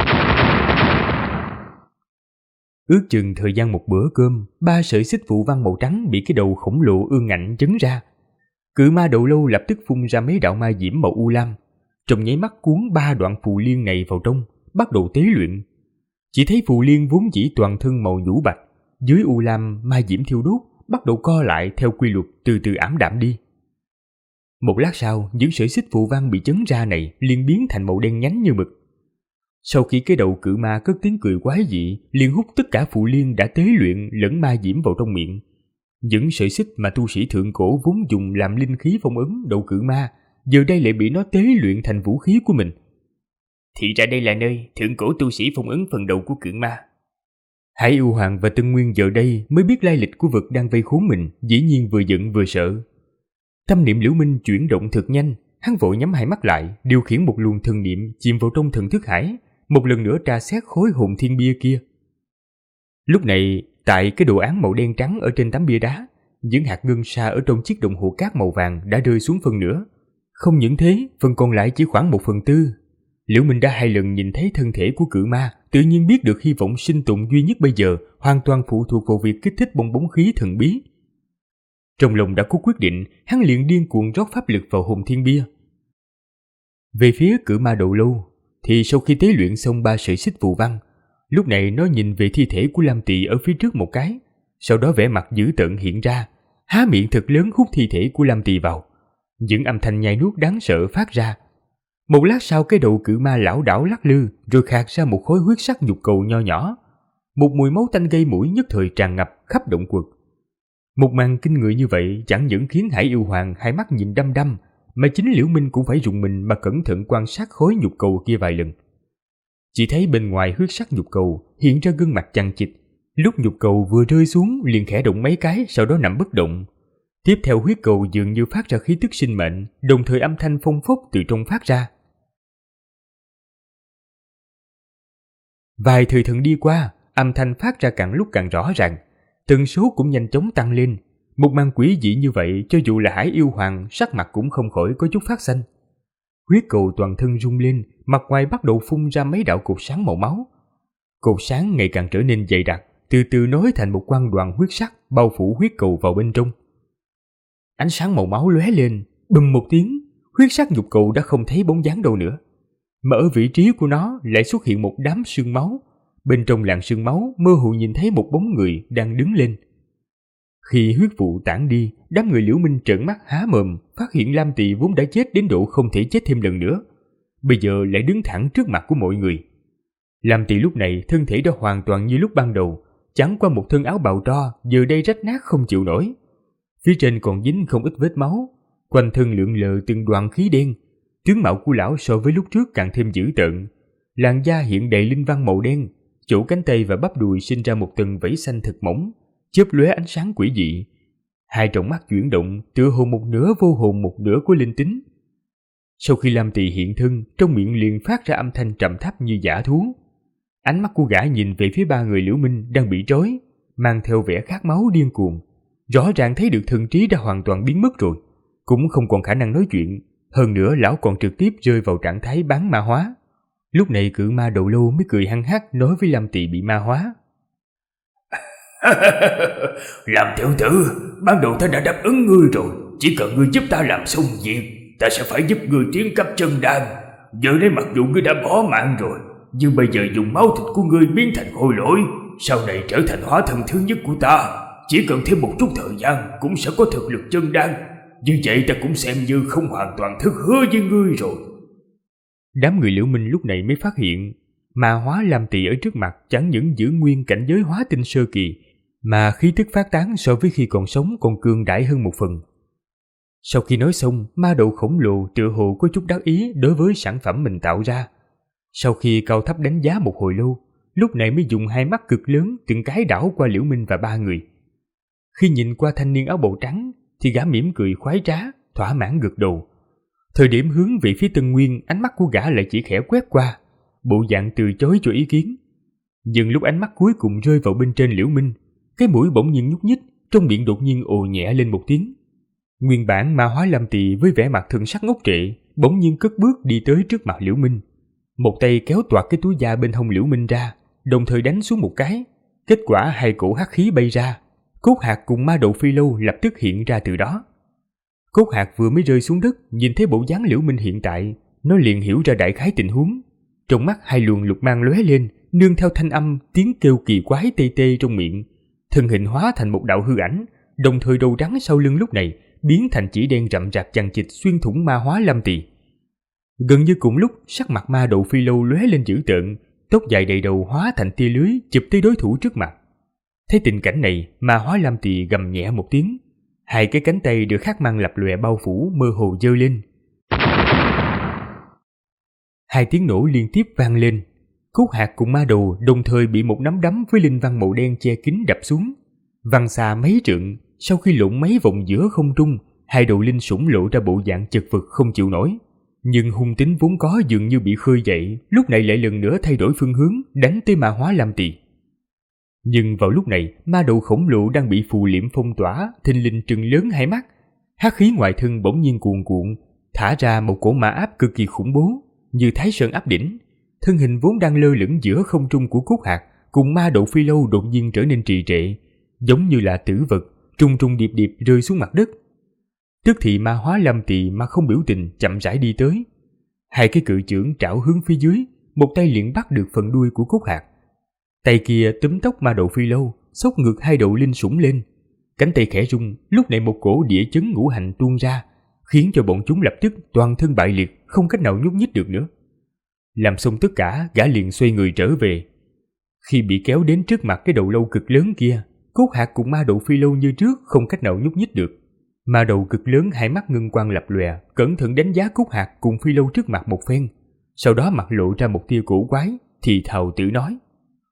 Ước chừng thời gian một bữa cơm, 3 sợi xích phù văn màu trắng bị cái đầu khổng lồ ương ngạnh chấn ra. Cự ma đầu lâu lập tức phun ra mấy đạo ma diễm màu u lam, trong nháy mắt cuốn 3 đoạn phù liên này vào trong, bắt đầu tế luyện. Chỉ thấy phù liên vốn dĩ toàn thân màu nhũ bạch, dưới u lam ma diễm thiêu đốt, bắt đầu co lại theo quy luật từ từ ảm đạm đi. Một lát sau, những sợi xích phù văn bị chấn ra này liền biến thành màu đen nhánh như mực. Sau khi cái đầu cự ma cất tiếng cười quái dị, liền hút tất cả phù liên đã tế luyện lẫn ma diễm vào trong miệng. Những sợi xích mà tu sĩ thượng cổ vốn dùng làm linh khí phong ấn đầu cự ma, giờ đây lại bị nó tế luyện thành vũ khí của mình. Thì ra đây là nơi thượng cổ tu sĩ phong ấn phần đầu của cự ma. Hải Yêu Hoàng và Tân Nguyên giờ đây mới biết lai lịch của vật đang vây khốn mình, dĩ nhiên vừa giận vừa sợ. Tâm niệm Liễu Minh chuyển động thật nhanh, hắn vội nhắm hai mắt lại, điều khiển một luồng thần niệm chìm vào trong thần thức hải, một lần nữa tra xét khối hồn thiên bia kia. Lúc này, tại cái đồ án màu đen trắng ở trên tấm bia đá, những hạt ngân sa ở trong chiếc đồng hồ cát màu vàng đã rơi xuống phần nửa. Không những thế, phần còn lại chỉ khoảng 1/4. Liễu Minh đã 2 lần nhìn thấy thân thể của cự ma, tự nhiên biết được hy vọng sinh tồn duy nhất bây giờ hoàn toàn phụ thuộc vào việc kích thích bong bóng khí thần bí. Trong lòng đã có quyết định, hắn liền điên cuồng rót pháp lực vào hồn thiên bia. Về phía cự ma đầu lâu, thì sau khi tế luyện xong 3 sợi xích phù văn, lúc này nó nhìn về thi thể của Lam Tỳ ở phía trước một cái, sau đó vẻ mặt dữ tợn hiện ra, há miệng thật lớn hút thi thể của Lam Tỳ vào. Những âm thanh nhai nuốt đáng sợ phát ra. Một lát sau, cái đầu cự ma lảo đảo lắc lư, rồi khạc ra một khối huyết sắc nhục cầu nho nhỏ. Một mùi máu tanh gây mũi nhất thời tràn ngập khắp động quật. Một màn kinh người như vậy chẳng những khiến Hải Yêu Hoàng hai mắt nhìn đăm đăm, mà chính Liễu Minh cũng phải rùng mình mà cẩn thận quan sát khối nhục cầu kia vài lần. Chỉ thấy bên ngoài huyết sắc nhục cầu hiện ra gương mặt chằng chịt, Lúc nhục cầu vừa rơi xuống liền khẽ động mấy cái, sau đó nằm bất động. Tiếp theo huyết cầu dường như phát ra khí tức sinh mệnh, đồng thời âm thanh phong phốc từ trong phát ra. Vài thời thần đi qua, âm thanh phát ra càng lúc càng rõ ràng, tần số cũng nhanh chóng tăng lên. Một màn quỷ dị như vậy, cho dù là Hải Yêu Hoàng, sắc mặt cũng không khỏi có chút phát xanh. Huyết cầu toàn thân rung lên, mặt ngoài bắt đầu phun ra mấy đạo cột sáng màu máu. Cột sáng ngày càng trở nên dày đặc, từ từ nối thành một quang đoàn huyết sắc bao phủ huyết cầu vào bên trong. Ánh sáng màu máu lóe lên, bùm một tiếng, huyết sắc nhục cầu đã không thấy bóng dáng đâu nữa. Mà ở vị trí của nó lại xuất hiện một đám sương máu. Bên trong làn sương máu mơ hồ nhìn thấy một bóng người đang đứng lên. Khi huyết vụ tản đi, đám người Liễu Minh trợn mắt há mồm, phát hiện Lam Tỳ vốn đã chết đến độ không thể chết thêm lần nữa, bây giờ lại đứng thẳng trước mặt của mọi người. Lam Tỳ lúc này thân thể đã hoàn toàn như lúc ban đầu, chẳng qua một thân áo bào tro giờ đây rách nát không chịu nổi. Phía trên còn dính không ít vết máu, quanh thân lượn lờ từng đoàn khí đen. Tướng mạo của lão so với lúc trước càng thêm dữ tợn, làn da hiện đầy linh văn màu đen, chỗ cánh tay và bắp đùi sinh ra một tầng vảy xanh thật mỏng, chớp lóe ánh sáng quỷ dị. Hai tròng mắt chuyển động, tựa hồ một nửa vô hồn một nửa có linh tính. Sau khi Lam Tỳ hiện thân, trong miệng liền phát ra âm thanh trầm thấp như dã thú. Ánh mắt của gã nhìn về phía ba người Liễu Minh đang bị trói, mang theo vẻ khát máu điên cuồng. Rõ ràng thấy được thần trí đã hoàn toàn biến mất rồi, cũng không còn khả năng nói chuyện. Hơn nữa lão còn trực tiếp rơi vào trạng thái bán ma hóa. Lúc này cự ma đầu lâu mới cười hăng hắc nói với Lam Tỳ bị ma hóa. Làm tiểu tử, ban đầu ta đã đáp ứng ngươi rồi, chỉ cần ngươi giúp ta làm xong việc, ta sẽ phải giúp ngươi tiến cấp chân đan. Giờ đây mặc dù ngươi đã bỏ mạng rồi, nhưng bây giờ dùng máu thịt của ngươi biến thành khôi lỗi, sau này trở thành hóa thân thứ nhất của ta. Chỉ cần thêm một chút thời gian cũng sẽ có thực lực chân đan. Như vậy ta cũng xem như không hoàn toàn thất hứa với ngươi rồi. Đám người Liễu Minh lúc này mới phát hiện, ma hóa Lam Tỳ ở trước mặt chẳng những giữ nguyên cảnh giới hóa tinh sơ kỳ, mà khí tức phát tán so với khi còn sống còn cường đại hơn một phần. Sau khi nói xong, ma đầu khổng lồ tựa hồ có chút đắc ý đối với sản phẩm mình tạo ra. Sau khi cao thấp đánh giá một hồi lâu, lúc này mới dùng hai mắt cực lớn từng cái đảo qua Liễu Minh và ba người. Khi nhìn qua thanh niên áo bào trắng thì gã mỉm cười khoái trá, thỏa mãn gật đầu. Thời điểm hướng về phía Tân Nguyên, ánh mắt của gã lại chỉ khẽ quét qua, bộ dạng từ chối cho ý kiến. Nhưng lúc ánh mắt cuối cùng rơi vào bên trên Liễu Minh, cái mũi bỗng nhiên nhúc nhích, trong miệng đột nhiên ồ nhẹ lên một tiếng. Nguyên bản ma hóa Lam Tỳ với vẻ mặt thần sắc ngốc trệ, bỗng nhiên cất bước đi tới trước mặt Liễu Minh, một tay kéo toạc cái túi da bên hông Liễu Minh ra, đồng thời đánh xuống một cái. Kết quả hai cổ hắc khí bay ra, cốt hạt cùng ma đầu phi lâu lập tức hiện ra từ đó. Cốt hạt vừa mới rơi xuống đất, nhìn thấy bộ dáng Liễu Minh hiện tại, nó liền hiểu ra đại khái tình huống. Trong mắt hai luồng lục mang lóe lên, nương theo thanh âm tiếng kêu kỳ quái tê tê trong miệng, thân hình hóa thành một đạo hư ảnh, đồng thời đầu rắn sau lưng lúc này biến thành chỉ đen rậm rạp chằng chịt xuyên thủng ma hóa Lam Tỳ. Gần như cùng lúc, sắc mặt ma đầu phi lâu lóe lên dữ tợn, tóc dài đầy đầu hóa thành tia lưới chụp tới đối thủ trước mặt. Thấy tình cảnh này, ma hóa Lam Tỳ gầm nhẹ một tiếng, hai cái cánh tay được khắc mang lập lòe bao phủ mơ hồ giơ lên. Hai tiếng nổ liên tiếp vang lên, cốt hạt cùng ma đầu đồng thời bị một nắm đấm với linh văn màu đen che kín đập xuống, văng xa mấy trượng. Sau khi lộn mấy vòng giữa không trung, hai đầu linh sủng lộ ra bộ dạng chật vật không chịu nổi. Nhưng hung tính vốn có dường như bị khơi dậy, lúc này lại lần nữa thay đổi phương hướng, đánh tới ma hóa Lam Tỳ. Nhưng vào lúc này, ma đầu khổng lồ đang bị phù liễm phong tỏa, thình lình trừng lớn hai mắt, hắc khí ngoài thân bỗng nhiên cuồn cuộn, thả ra một cỗ ma áp cực kỳ khủng bố, như Thái Sơn áp đỉnh. Thân hình vốn đang lơ lửng giữa không trung của cốt hạt cùng ma đầu phi lâu đột nhiên trở nên trì trệ, giống như là tử vật, trùng trùng điệp điệp rơi xuống mặt đất. Tức thì ma hóa Lam Tỳ mà không biểu tình chậm rãi đi tới, hai cái cự chưởng trảo hướng phía dưới, một tay liền bắt được phần đuôi của cốt hạt, tay kia túm tóc ma đầu phi lâu, xốc ngược hai đầu linh sủng lên. Cánh tay khẽ rung, lúc này một cổ địa chấn ngũ hành tuôn ra, khiến cho bọn chúng lập tức toàn thân bại liệt, không cách nào nhúc nhích được nữa. Làm xong tất cả, gã liền xoay người trở về. Khi bị kéo đến trước mặt cái đầu lâu cực lớn kia, cốt hạt cùng ma đầu phi lâu như trước không cách nào nhúc nhích được. Ma đầu cực lớn hai mắt ngân quang lập lòe, cẩn thận đánh giá cốt hạt cùng phi lâu trước mặt một phen, sau đó mặt lộ ra một tia cổ quái, thì thào tự nói: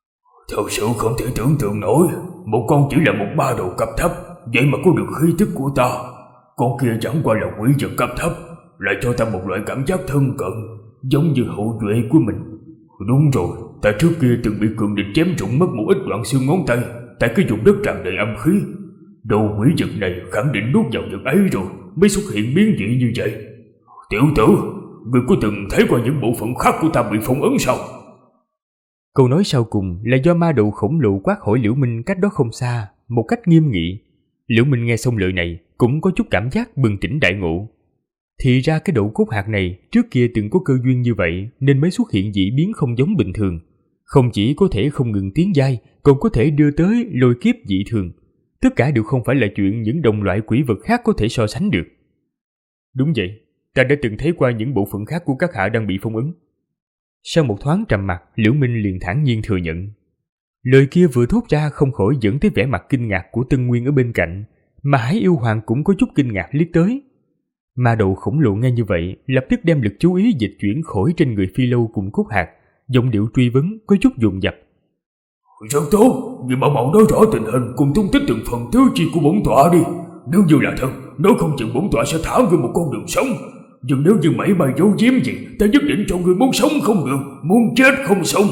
Thật sự không thể tưởng tượng nổi, một con chỉ là một ma đầu cấp thấp, vậy mà có được khí tức của ta. Con kia chẳng qua là quỷ vật cấp thấp, lại cho ta một loại cảm giác thân cận, giống như hậu duệ của mình. Đúng rồi, ta trước kia từng bị cường địch chém trụng mất một ít đoạn xương ngón tay, tại cái vùng đất tràn đầy âm khí. Đầu quỷ vật này khẳng định nuốt vào vật ấy rồi mới xuất hiện biến dị như vậy. Tiểu tử, ngươi có từng thấy qua những bộ phận khác của ta bị phong ấn sao? Câu nói sau cùng là do ma đầu khổng lồ quát hỏi Liễu Minh cách đó không xa, một cách nghiêm nghị. Liễu Minh nghe xong lời này cũng có chút cảm giác bừng tỉnh đại ngộ. Thì ra cái đậu cốt hạt này trước kia từng có cơ duyên như vậy nên mới xuất hiện dị biến không giống bình thường. Không chỉ có thể không ngừng tiến giai, còn có thể đưa tới lôi kiếp dị thường. Tất cả đều không phải là chuyện những đồng loại quỷ vật khác có thể so sánh được. Đúng vậy, ta đã từng thấy qua những bộ phận khác của các hạ đang bị phong ấn. Sau một thoáng trầm mặc, Liễu Minh liền thản nhiên thừa nhận. Lời kia vừa thốt ra không khỏi dẫn tới vẻ mặt kinh ngạc của Tân Nguyên ở bên cạnh, mà Hải Yêu Hoàng cũng có chút kinh ngạc liếc tới. Ma đầu khổng lồ nghe như vậy, lập tức đem lực chú ý dịch chuyển khỏi trên người Phi Lâu cùng Cốt Hạt, giọng điệu truy vấn có chút dồn dập. Rất tốt, người bảo mẫu nói rõ tình hình cùng tung tích từng phần tứ chi của bổn tọa đi. Nếu như là thật, nếu không chừng bổn tọa sẽ thả người một con đường sống. Nhưng nếu như mảy may giấu giếm gì, ta nhất định cho người muốn sống không được, muốn chết không sống.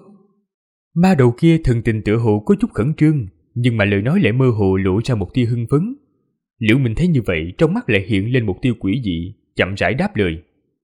Ma đầu kia thần tình tựa hồ có chút khẩn trương, nhưng mà lời nói lại mơ hồ lộ ra một tia hưng phấn. Liễu Minh thấy như vậy, trong mắt lại hiện lên một tia quỷ dị, chậm rãi đáp lời.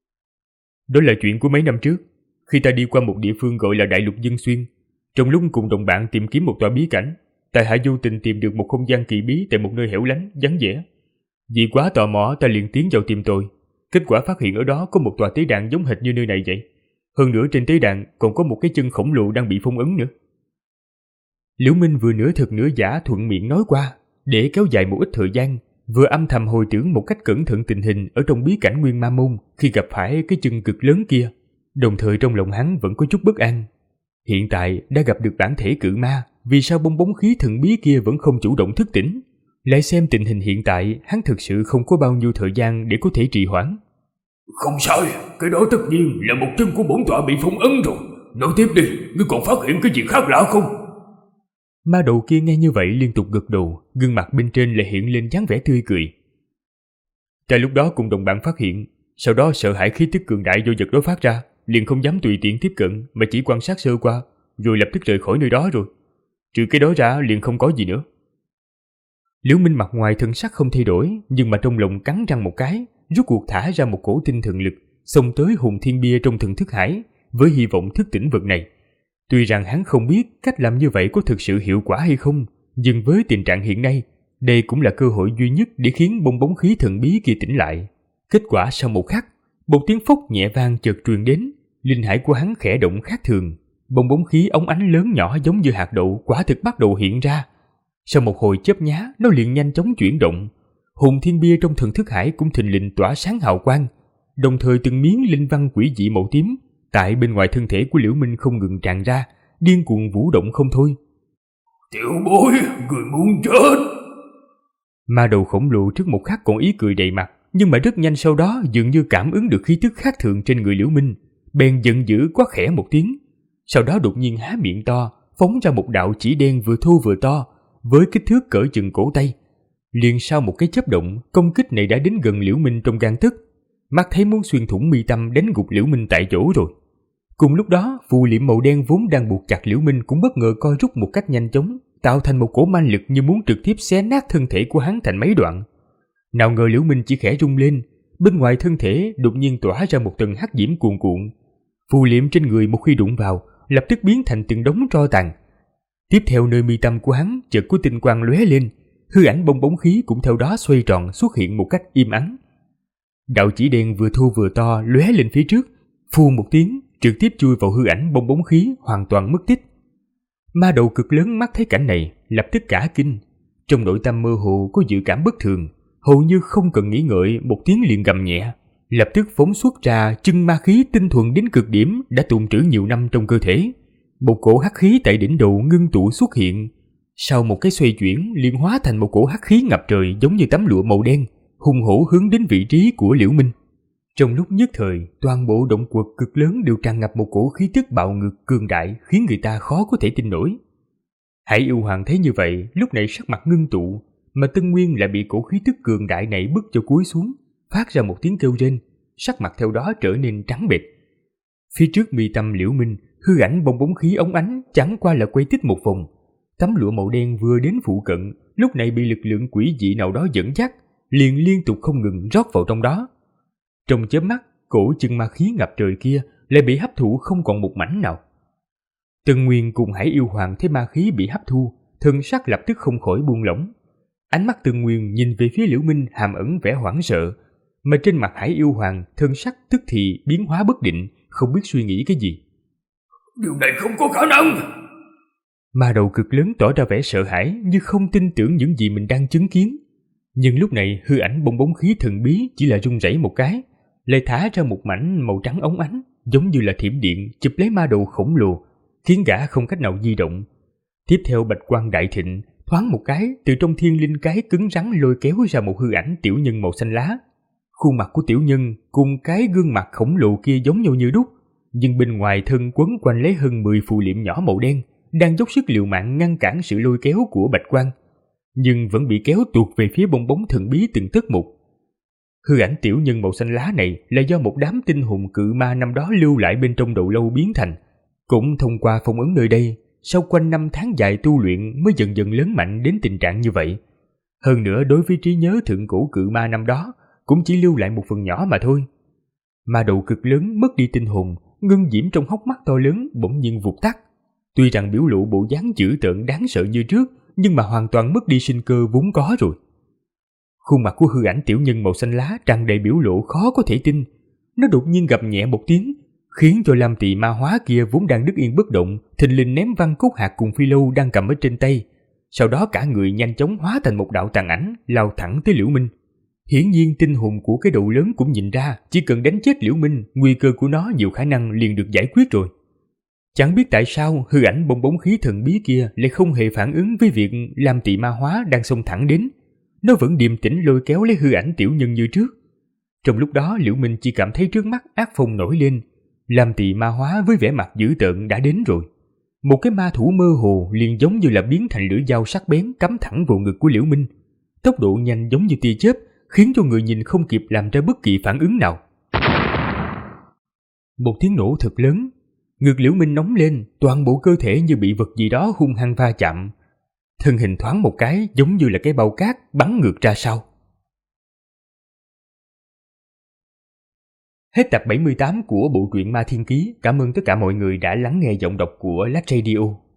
Đó là chuyện của mấy năm trước, khi ta đi qua một địa phương gọi là Đại Lục Dân Xuyên. Trong lúc cùng đồng bạn tìm kiếm một tòa bí cảnh, tại hạ vô tình tìm được một không gian kỳ bí tại một nơi hẻo lánh, vắng vẻ. Vì quá tò mò, ta liền tiến vào tìm tòi. Kết quả phát hiện ở đó có một tòa tế đàn giống hệt như nơi này vậy. Hơn nữa trên tế đàn còn có một cái chân khổng lồ đang bị phong ấn nữa. Liễu Minh vừa nửa thật nửa giả thuận miệng nói qua, để kéo dài một ít thời gian, vừa âm thầm hồi tưởng một cách cẩn thận tình hình ở trong bí cảnh Nguyên Ma Môn khi gặp phải cái chân cực lớn kia. Đồng thời trong lòng hắn vẫn có chút bất an. Hiện tại đã gặp được bản thể cự ma, vì sao bong bóng khí thần bí kia vẫn không chủ động thức tỉnh? Lại xem tình hình hiện tại, hắn thực sự không có bao nhiêu thời gian để có thể trì hoãn. Không sai, cái đó tất nhiên là một chân của bổn tọa bị phong ấn rồi. Nói tiếp đi, ngươi còn phát hiện cái gì khác lạ không? Ma đầu kia nghe như vậy liên tục gật đầu, gương mặt bên trên lại hiện lên dáng vẻ tươi cười. Tại lúc đó cùng đồng bạn phát hiện, sau đó sợ hãi khí tức cường đại do vật đó phát ra, liền không dám tùy tiện tiếp cận mà chỉ quan sát sơ qua, rồi lập tức rời khỏi nơi đó rồi. Trừ cái đó ra liền không có gì nữa. Liễu Minh mặt ngoài thân sắc không thay đổi, nhưng mà trong lòng cắn răng một cái, rút cuộc thả ra một cổ tinh thần lực, xông tới hồn thiên bia trong thần thức hải, với hy vọng thức tỉnh vật này. Tuy rằng hắn không biết cách làm như vậy có thực sự hiệu quả hay không, nhưng với tình trạng hiện nay, đây cũng là cơ hội duy nhất để khiến bong bóng khí thần bí kia tỉnh lại. Kết quả sau một khắc, một tiếng phốc nhẹ vang chợt truyền đến, linh hải của hắn khẽ động khác thường, bong bóng khí óng ánh lớn nhỏ giống như hạt đậu quả thực bắt đầu hiện ra. Sau một hồi chớp nhá, nó liền nhanh chóng chuyển động. Hồn thiên bia trong thần thức hải cũng thình lình tỏa sáng hào quang, đồng thời từng miếng linh văn quỷ dị màu tím tại bên ngoài thân thể của Liễu Minh không ngừng tràn ra, điên cuồng vũ động không thôi. Tiểu bối, người muốn chết! Ma đầu khổng lồ trước một khắc còn ý cười đầy mặt, nhưng mà rất nhanh sau đó dường như cảm ứng được khí tức khác thường trên người Liễu Minh, bèn giận dữ quát khẽ một tiếng. Sau đó đột nhiên há miệng to, phóng ra một đạo chỉ đen vừa thô vừa to, với kích thước cỡ chừng cổ tay. Liền sau một cái chớp động, công kích này đã đến gần Liễu Minh trong gang tấc, mắt thấy muốn xuyên thủng mi tâm đánh gục Liễu Minh tại chỗ rồi. Cùng lúc đó, phù liệm màu đen vốn đang buộc chặt Liễu Minh cũng bất ngờ co rút một cách nhanh chóng, tạo thành một cổ ma lực như muốn trực tiếp xé nát thân thể của hắn thành mấy đoạn. Nào ngờ Liễu Minh chỉ khẽ rung lên, bên ngoài thân thể đột nhiên tỏa ra một tầng hắc diễm cuồn cuộn. Phù liệm trên người một khi đụng vào, lập tức biến thành từng đống tro tàn. Tiếp theo nơi mi tâm của hắn chợt có tinh quang lóe lên, hư ảnh bong bóng khí cũng theo đó xoay tròn xuất hiện một cách im ắng. Đạo chỉ đen vừa thô vừa to lóe lên phía trước, phù một tiếng, trực tiếp chui vào hư ảnh bong bóng khí, hoàn toàn mất tích. Ma đầu cực lớn mắt thấy cảnh này, lập tức cả kinh. Trong nội tâm mơ hồ có dự cảm bất thường, hầu như không cần nghĩ ngợi, một tiếng liền gầm nhẹ, lập tức phóng xuất ra chân ma khí tinh thuần đến cực điểm đã tồn trữ nhiều năm trong cơ thể. Một cổ hắc khí tại đỉnh đầu ngưng tụ xuất hiện, sau một cái xoay chuyển liền hóa thành một cổ hắc khí ngập trời giống như tấm lụa màu đen, hung hổ hướng đến vị trí của Liễu Minh. Trong lúc nhất thời, toàn bộ động quật cực lớn đều tràn ngập một cổ khí tức bạo ngược cường đại khiến người ta khó có thể tin nổi. Hải yêu hoàng thấy như vậy, lúc này sắc mặt ngưng tụ, mà Tân Nguyên lại bị cổ khí tức cường đại này bức cho cúi xuống, phát ra một tiếng kêu rên, sắc mặt theo đó trở nên trắng bệch. Phía trước mi tâm Liễu Minh, hư ảnh bong bóng khí óng ánh chẳng qua là quay tích một vòng. Tấm lụa màu đen vừa đến phụ cận, lúc này bị lực lượng quỷ dị nào đó dẫn dắt, liền liên tục không ngừng rót vào trong đó. Trong chớp mắt, cổ chân ma khí ngập trời kia lại bị hấp thụ không còn một mảnh nào. Tân Nguyên cùng Hải yêu hoàng thấy ma khí bị hấp thu, thân sắc lập tức không khỏi buông lỏng. Ánh mắt Tân Nguyên nhìn về phía Liễu Minh hàm ẩn vẻ hoảng sợ, mà trên mặt Hải yêu hoàng thân sắc tức thì biến hóa bất định, không biết suy nghĩ cái gì. Điều này không có khả năng. Ma đầu cực lớn tỏ ra vẻ sợ hãi như không tin tưởng những gì mình đang chứng kiến. Nhưng lúc này hư ảnh bong bóng khí thần bí chỉ là rung rẩy một cái, lại thả ra một mảnh màu trắng óng ánh, giống như là thiểm điện chụp lấy ma đầu khổng lồ, khiến gã không cách nào di động. Tiếp theo bạch quang đại thịnh, thoáng một cái từ trong thiên linh cái cứng rắn lôi kéo ra một hư ảnh tiểu nhân màu xanh lá. Khuôn mặt của tiểu nhân cùng cái gương mặt khổng lồ kia giống nhau như đúc, nhưng bên ngoài thân quấn quanh lấy hơn 10 phù liệm nhỏ màu đen, đang dốc sức liều mạng ngăn cản sự lôi kéo của bạch quang, nhưng vẫn bị kéo tuột về phía bong bóng thần bí từng tấc một. Hư ảnh tiểu nhân màu xanh lá này là do một đám tinh hồn cự ma năm đó lưu lại bên trong đầu lâu biến thành, cũng thông qua phong ấn nơi đây, sau quanh 5 tháng dài tu luyện mới dần dần lớn mạnh đến tình trạng như vậy. Hơn nữa đối với trí nhớ thượng cổ cự ma năm đó cũng chỉ lưu lại một phần nhỏ mà thôi. Ma đầu cực lớn mất đi tinh hồn, ngân diễm trong hốc mắt to lớn bỗng nhiên vụt tắt. Tuy rằng biểu lộ bộ dáng dữ tợn đáng sợ như trước, nhưng mà hoàn toàn mất đi sinh cơ vốn có rồi. Khuôn mặt của hư ảnh tiểu nhân màu xanh lá tràn đầy biểu lộ khó có thể tin. Nó đột nhiên gầm nhẹ một tiếng, khiến cho Lam Tỳ ma hóa kia vốn đang đứng yên bất động, thình lình ném văng cốt hạt cùng phi lâu đang cầm ở trên tay. Sau đó cả người nhanh chóng hóa thành một đạo tàn ảnh, lao thẳng tới Liễu Minh. Hiển nhiên tinh hồn của cái đầu lớn cũng nhìn ra, chỉ cần đánh chết Liễu Minh, nguy cơ của nó nhiều khả năng liền được giải quyết rồi. Chẳng biết tại sao hư ảnh bong bóng khí thần bí kia lại không hề phản ứng với việc Lam Tỳ ma hóa đang xông thẳng đến. Nó vẫn điềm tĩnh lôi kéo lấy hư ảnh tiểu nhân như trước. Trong lúc đó Liễu Minh chỉ cảm thấy trước mắt ác phong nổi lên. Lam Tỳ ma hóa với vẻ mặt dữ tợn đã đến rồi. Một cái ma thủ mơ hồ liền giống như là biến thành lưỡi dao sắc bén cắm thẳng vào ngực của Liễu Minh. Tốc độ nhanh giống như tia chớp, khiến cho người nhìn không kịp làm ra bất kỳ phản ứng nào. Một tiếng nổ thật lớn, ngực Liễu Minh nóng lên, toàn bộ cơ thể như bị vật gì đó hung hăng va chạm. Thân hình thoáng một cái giống như là cái bao cát bắn ngược ra sau. Hết tập 78 của bộ truyện Ma Thiên Ký. Cảm ơn tất cả mọi người đã lắng nghe giọng đọc của Lách Radio.